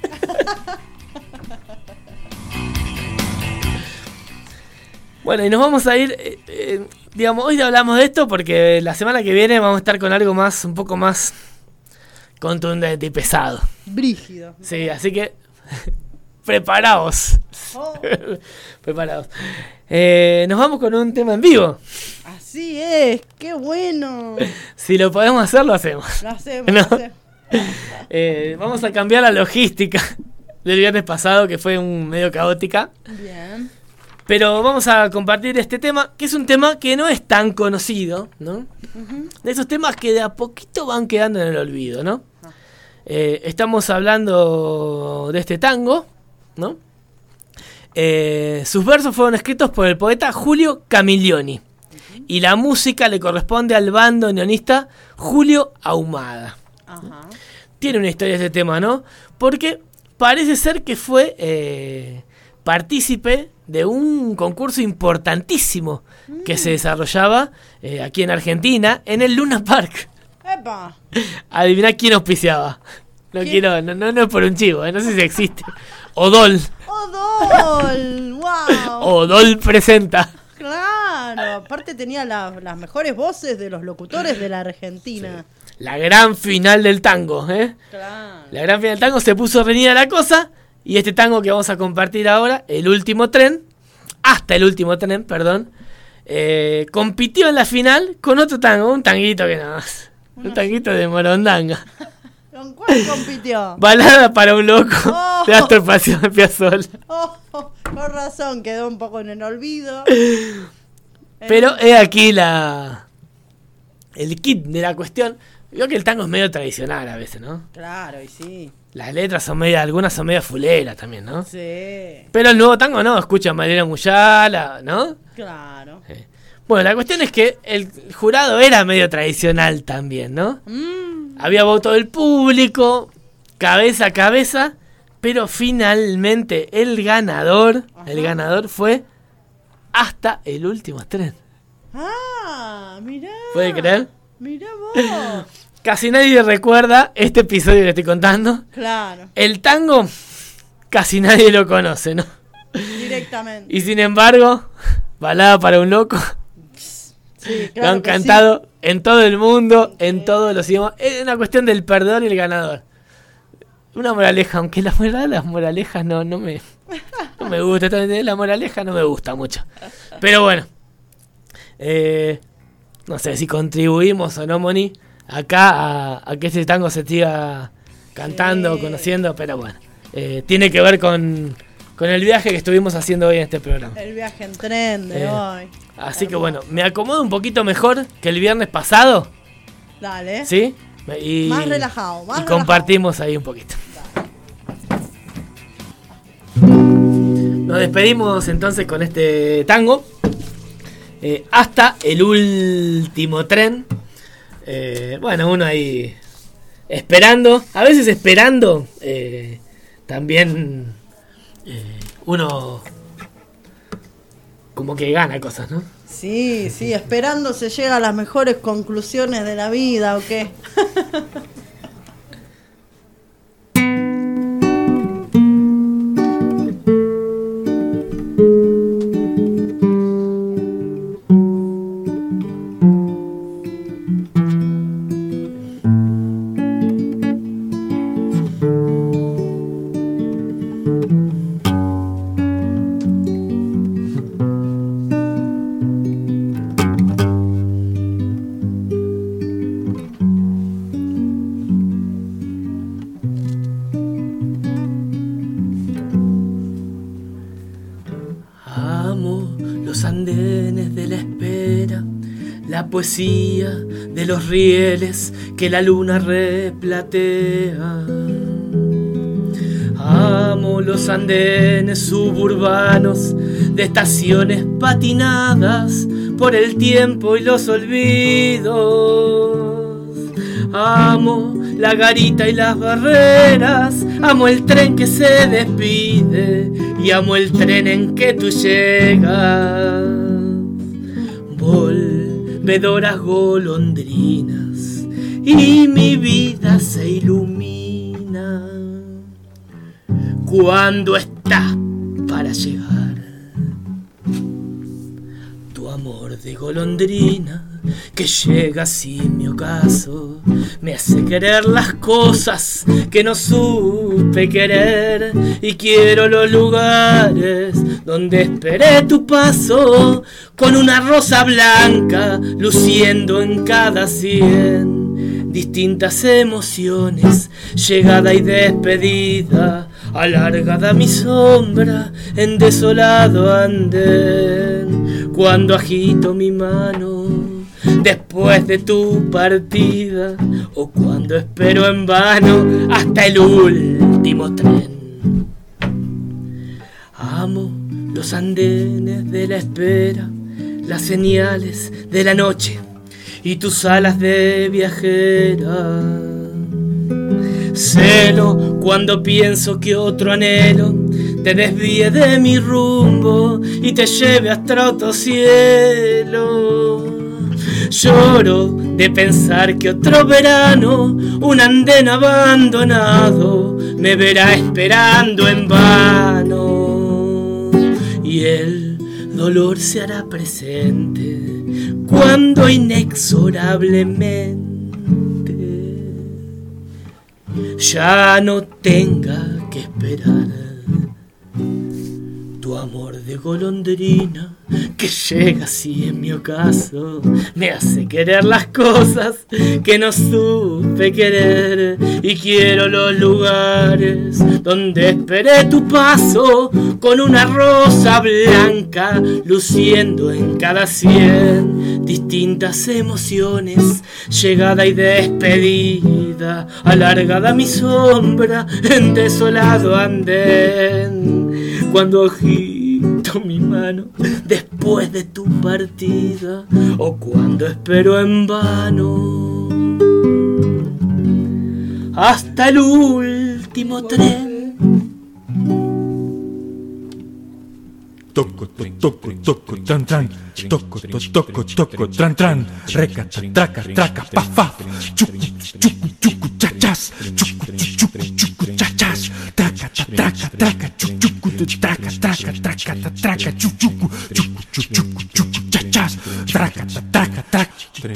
Bueno, y nos vamos a ir, eh, eh, digamos, hoy hablamos de esto porque la semana que viene vamos a estar con algo más, un poco más contundente y pesado. Brígido. Sí, así que preparaos. Oh. Preparados. Eh, nos vamos con un tema en vivo. Así es, qué bueno. Si lo podemos hacer, lo hacemos. Lo hacemos. ¿No? Lo hacemos. Eh, vamos a cambiar la logística del viernes pasado, que fue un medio caótica. Bien. Pero vamos a compartir este tema, que es un tema que no es tan conocido, ¿no? Uh-huh. De esos temas que de a poquito van quedando en el olvido, ¿no? Uh-huh. Eh, estamos hablando de este tango, ¿no? Eh, sus versos fueron escritos por el poeta Julio Camiglioni. Uh-huh. Y la música le corresponde al bandoneonista Julio Ahumada. Uh-huh. Tiene una historia ese tema, ¿no? Porque parece ser que fue eh, partícipe de un concurso importantísimo mm. que se desarrollaba eh, aquí en Argentina, en el Luna Park. ¡Epa! Adivina quién auspiciaba. No ¿Quién? quiero, no, no, no es por un chivo, eh, no sé si existe. Odol. Odol, wow. Odol presenta. Claro, aparte tenía la, las mejores voces de los locutores de la Argentina. Sí. La gran final del tango, ¿eh? Claro. La gran final del tango, se puso reñida la cosa. Y este tango que vamos a compartir ahora, El Último Tren, hasta el último tren, perdón, eh, compitió en la final con otro tango, un tanguito que nada más, un tanguito de Morondanga. ¿Con cuál compitió? Balada para un loco, oh. de Astor Piazzolla. Oh, oh, por razón, quedó un poco en el olvido. Pero he aquí la el kit de la cuestión. Veo que el tango es medio tradicional a veces, ¿no? Claro, y sí. Las letras son medio, algunas son medio fuleras también, ¿no? Sí. Pero el nuevo tango no, escucha a Mariela Muyala, ¿no? Claro. Sí. Bueno, la cuestión es que el jurado era medio tradicional también, ¿no? Mm. Había voto del público, cabeza a cabeza, pero finalmente el ganador, Ajá. el ganador fue Hasta el Último Tren. Ah, mirá. ¿Puede creer? Mirá vos. Casi nadie recuerda este episodio que estoy contando. Claro. El tango casi nadie lo conoce, ¿no? Directamente. Y sin embargo, Balada para un loco, Sí, lo han que cantado sí. en todo el mundo, en todos los idiomas. Es una cuestión del perdedor y el ganador. Una moraleja, aunque la verdad las moralejas no, no me no me gusta. La moraleja no me gusta mucho. Pero bueno, eh, no sé si contribuimos o no, Moni, acá a, a que este tango se siga cantando, sí. conociendo, pero bueno, eh, tiene que ver con, con el viaje que estuvimos haciendo hoy en este programa. El viaje en tren de Eh, hoy. Así que bueno, me acomodo un poquito mejor que el viernes pasado, Dale. ¿sí? Y, Más relajado, más y relajado. compartimos ahí un poquito. Nos despedimos entonces con este tango. Eh, hasta el último tren. Eh, bueno, uno ahí esperando. A veces esperando. Eh, también eh, uno como que gana cosas, ¿no? Sí, sí, esperando se llega a las mejores conclusiones de la vida, ¿o qué? Poesía de los rieles que la luna replatea. Amo los andenes suburbanos de estaciones patinadas por el tiempo y los olvidos. Amo la garita y las barreras, amo el tren que se despide y amo el tren en que tú llegas. Volvedoras golondrinas y mi vida se ilumina cuando estás para llegar. Tu amor de golondrina que llega sin mi ocaso me hace querer las cosas que no supe querer y quiero los lugares donde esperé tu paso con una rosa blanca luciendo en cada sien distintas emociones, llegada y despedida, alargada mi sombra en desolado andén, cuando agito mi mano después de tu partida o cuando espero en vano hasta el último tren. Amo los andenes de la espera, las señales de la noche y tus alas de viajera. Celo cuando pienso que otro anhelo te desvíe de mi rumbo y te lleve hasta otro cielo. Lloro de pensar que otro verano un andén abandonado me verá esperando en vano y el dolor se hará presente cuando inexorablemente ya no tenga que esperar tu amor de golondrina que llega así en mi ocaso me hace querer las cosas que no supe querer y quiero los lugares donde esperé tu paso con una rosa blanca luciendo en cada sien distintas emociones, llegada y despedida, alargada mi sombra en desolado andén, cuando agito mi mano después de tu partida o cuando espero en vano hasta el último tren. Toco, to, toco, toco, tran, tran, toco, to, toco, toco, tran, tran, reca, traca, traca, pa, fa, chucu, chucu, chucu, chachas, chucu, chucu, chucu, chachas, traca, traca, traca. traca, chuc, chucu, traca, traca, traca, traca, chuc, chucu, chucu, chuc, chucu, chucu, chachas, traca, traca, traca.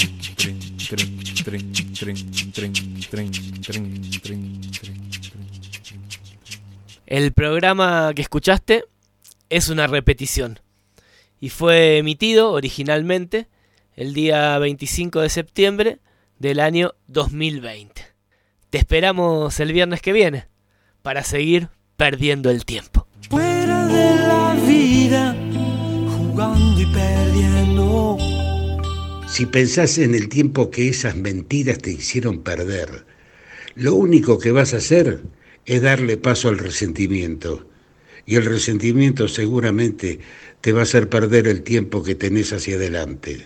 El programa que escuchaste es una repetición y fue emitido originalmente el día veinticinco de septiembre del año dos mil veinte. Te esperamos el viernes que viene para seguir perdiendo el tiempo. Fuera de la vida, jugando y perdiendo. Si pensás en el tiempo que esas mentiras te hicieron perder, lo único que vas a hacer es darle paso al resentimiento. Y el resentimiento seguramente te va a hacer perder el tiempo que tenés hacia adelante.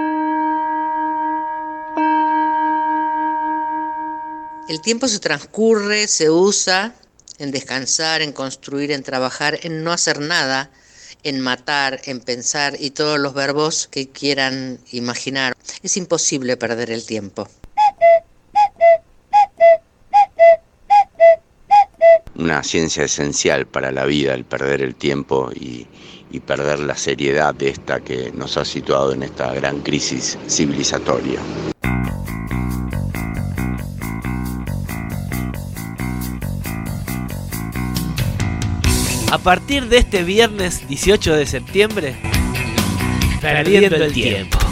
El tiempo se transcurre, se usa en descansar, en construir, en trabajar, en no hacer nada, en matar, en pensar y todos los verbos que quieran imaginar. Es imposible perder el tiempo. Una ciencia esencial para la vida, el perder el tiempo y, y perder la seriedad de esta que nos ha situado en esta gran crisis civilizatoria. A partir de este viernes dieciocho de septiembre, perdiendo el tiempo.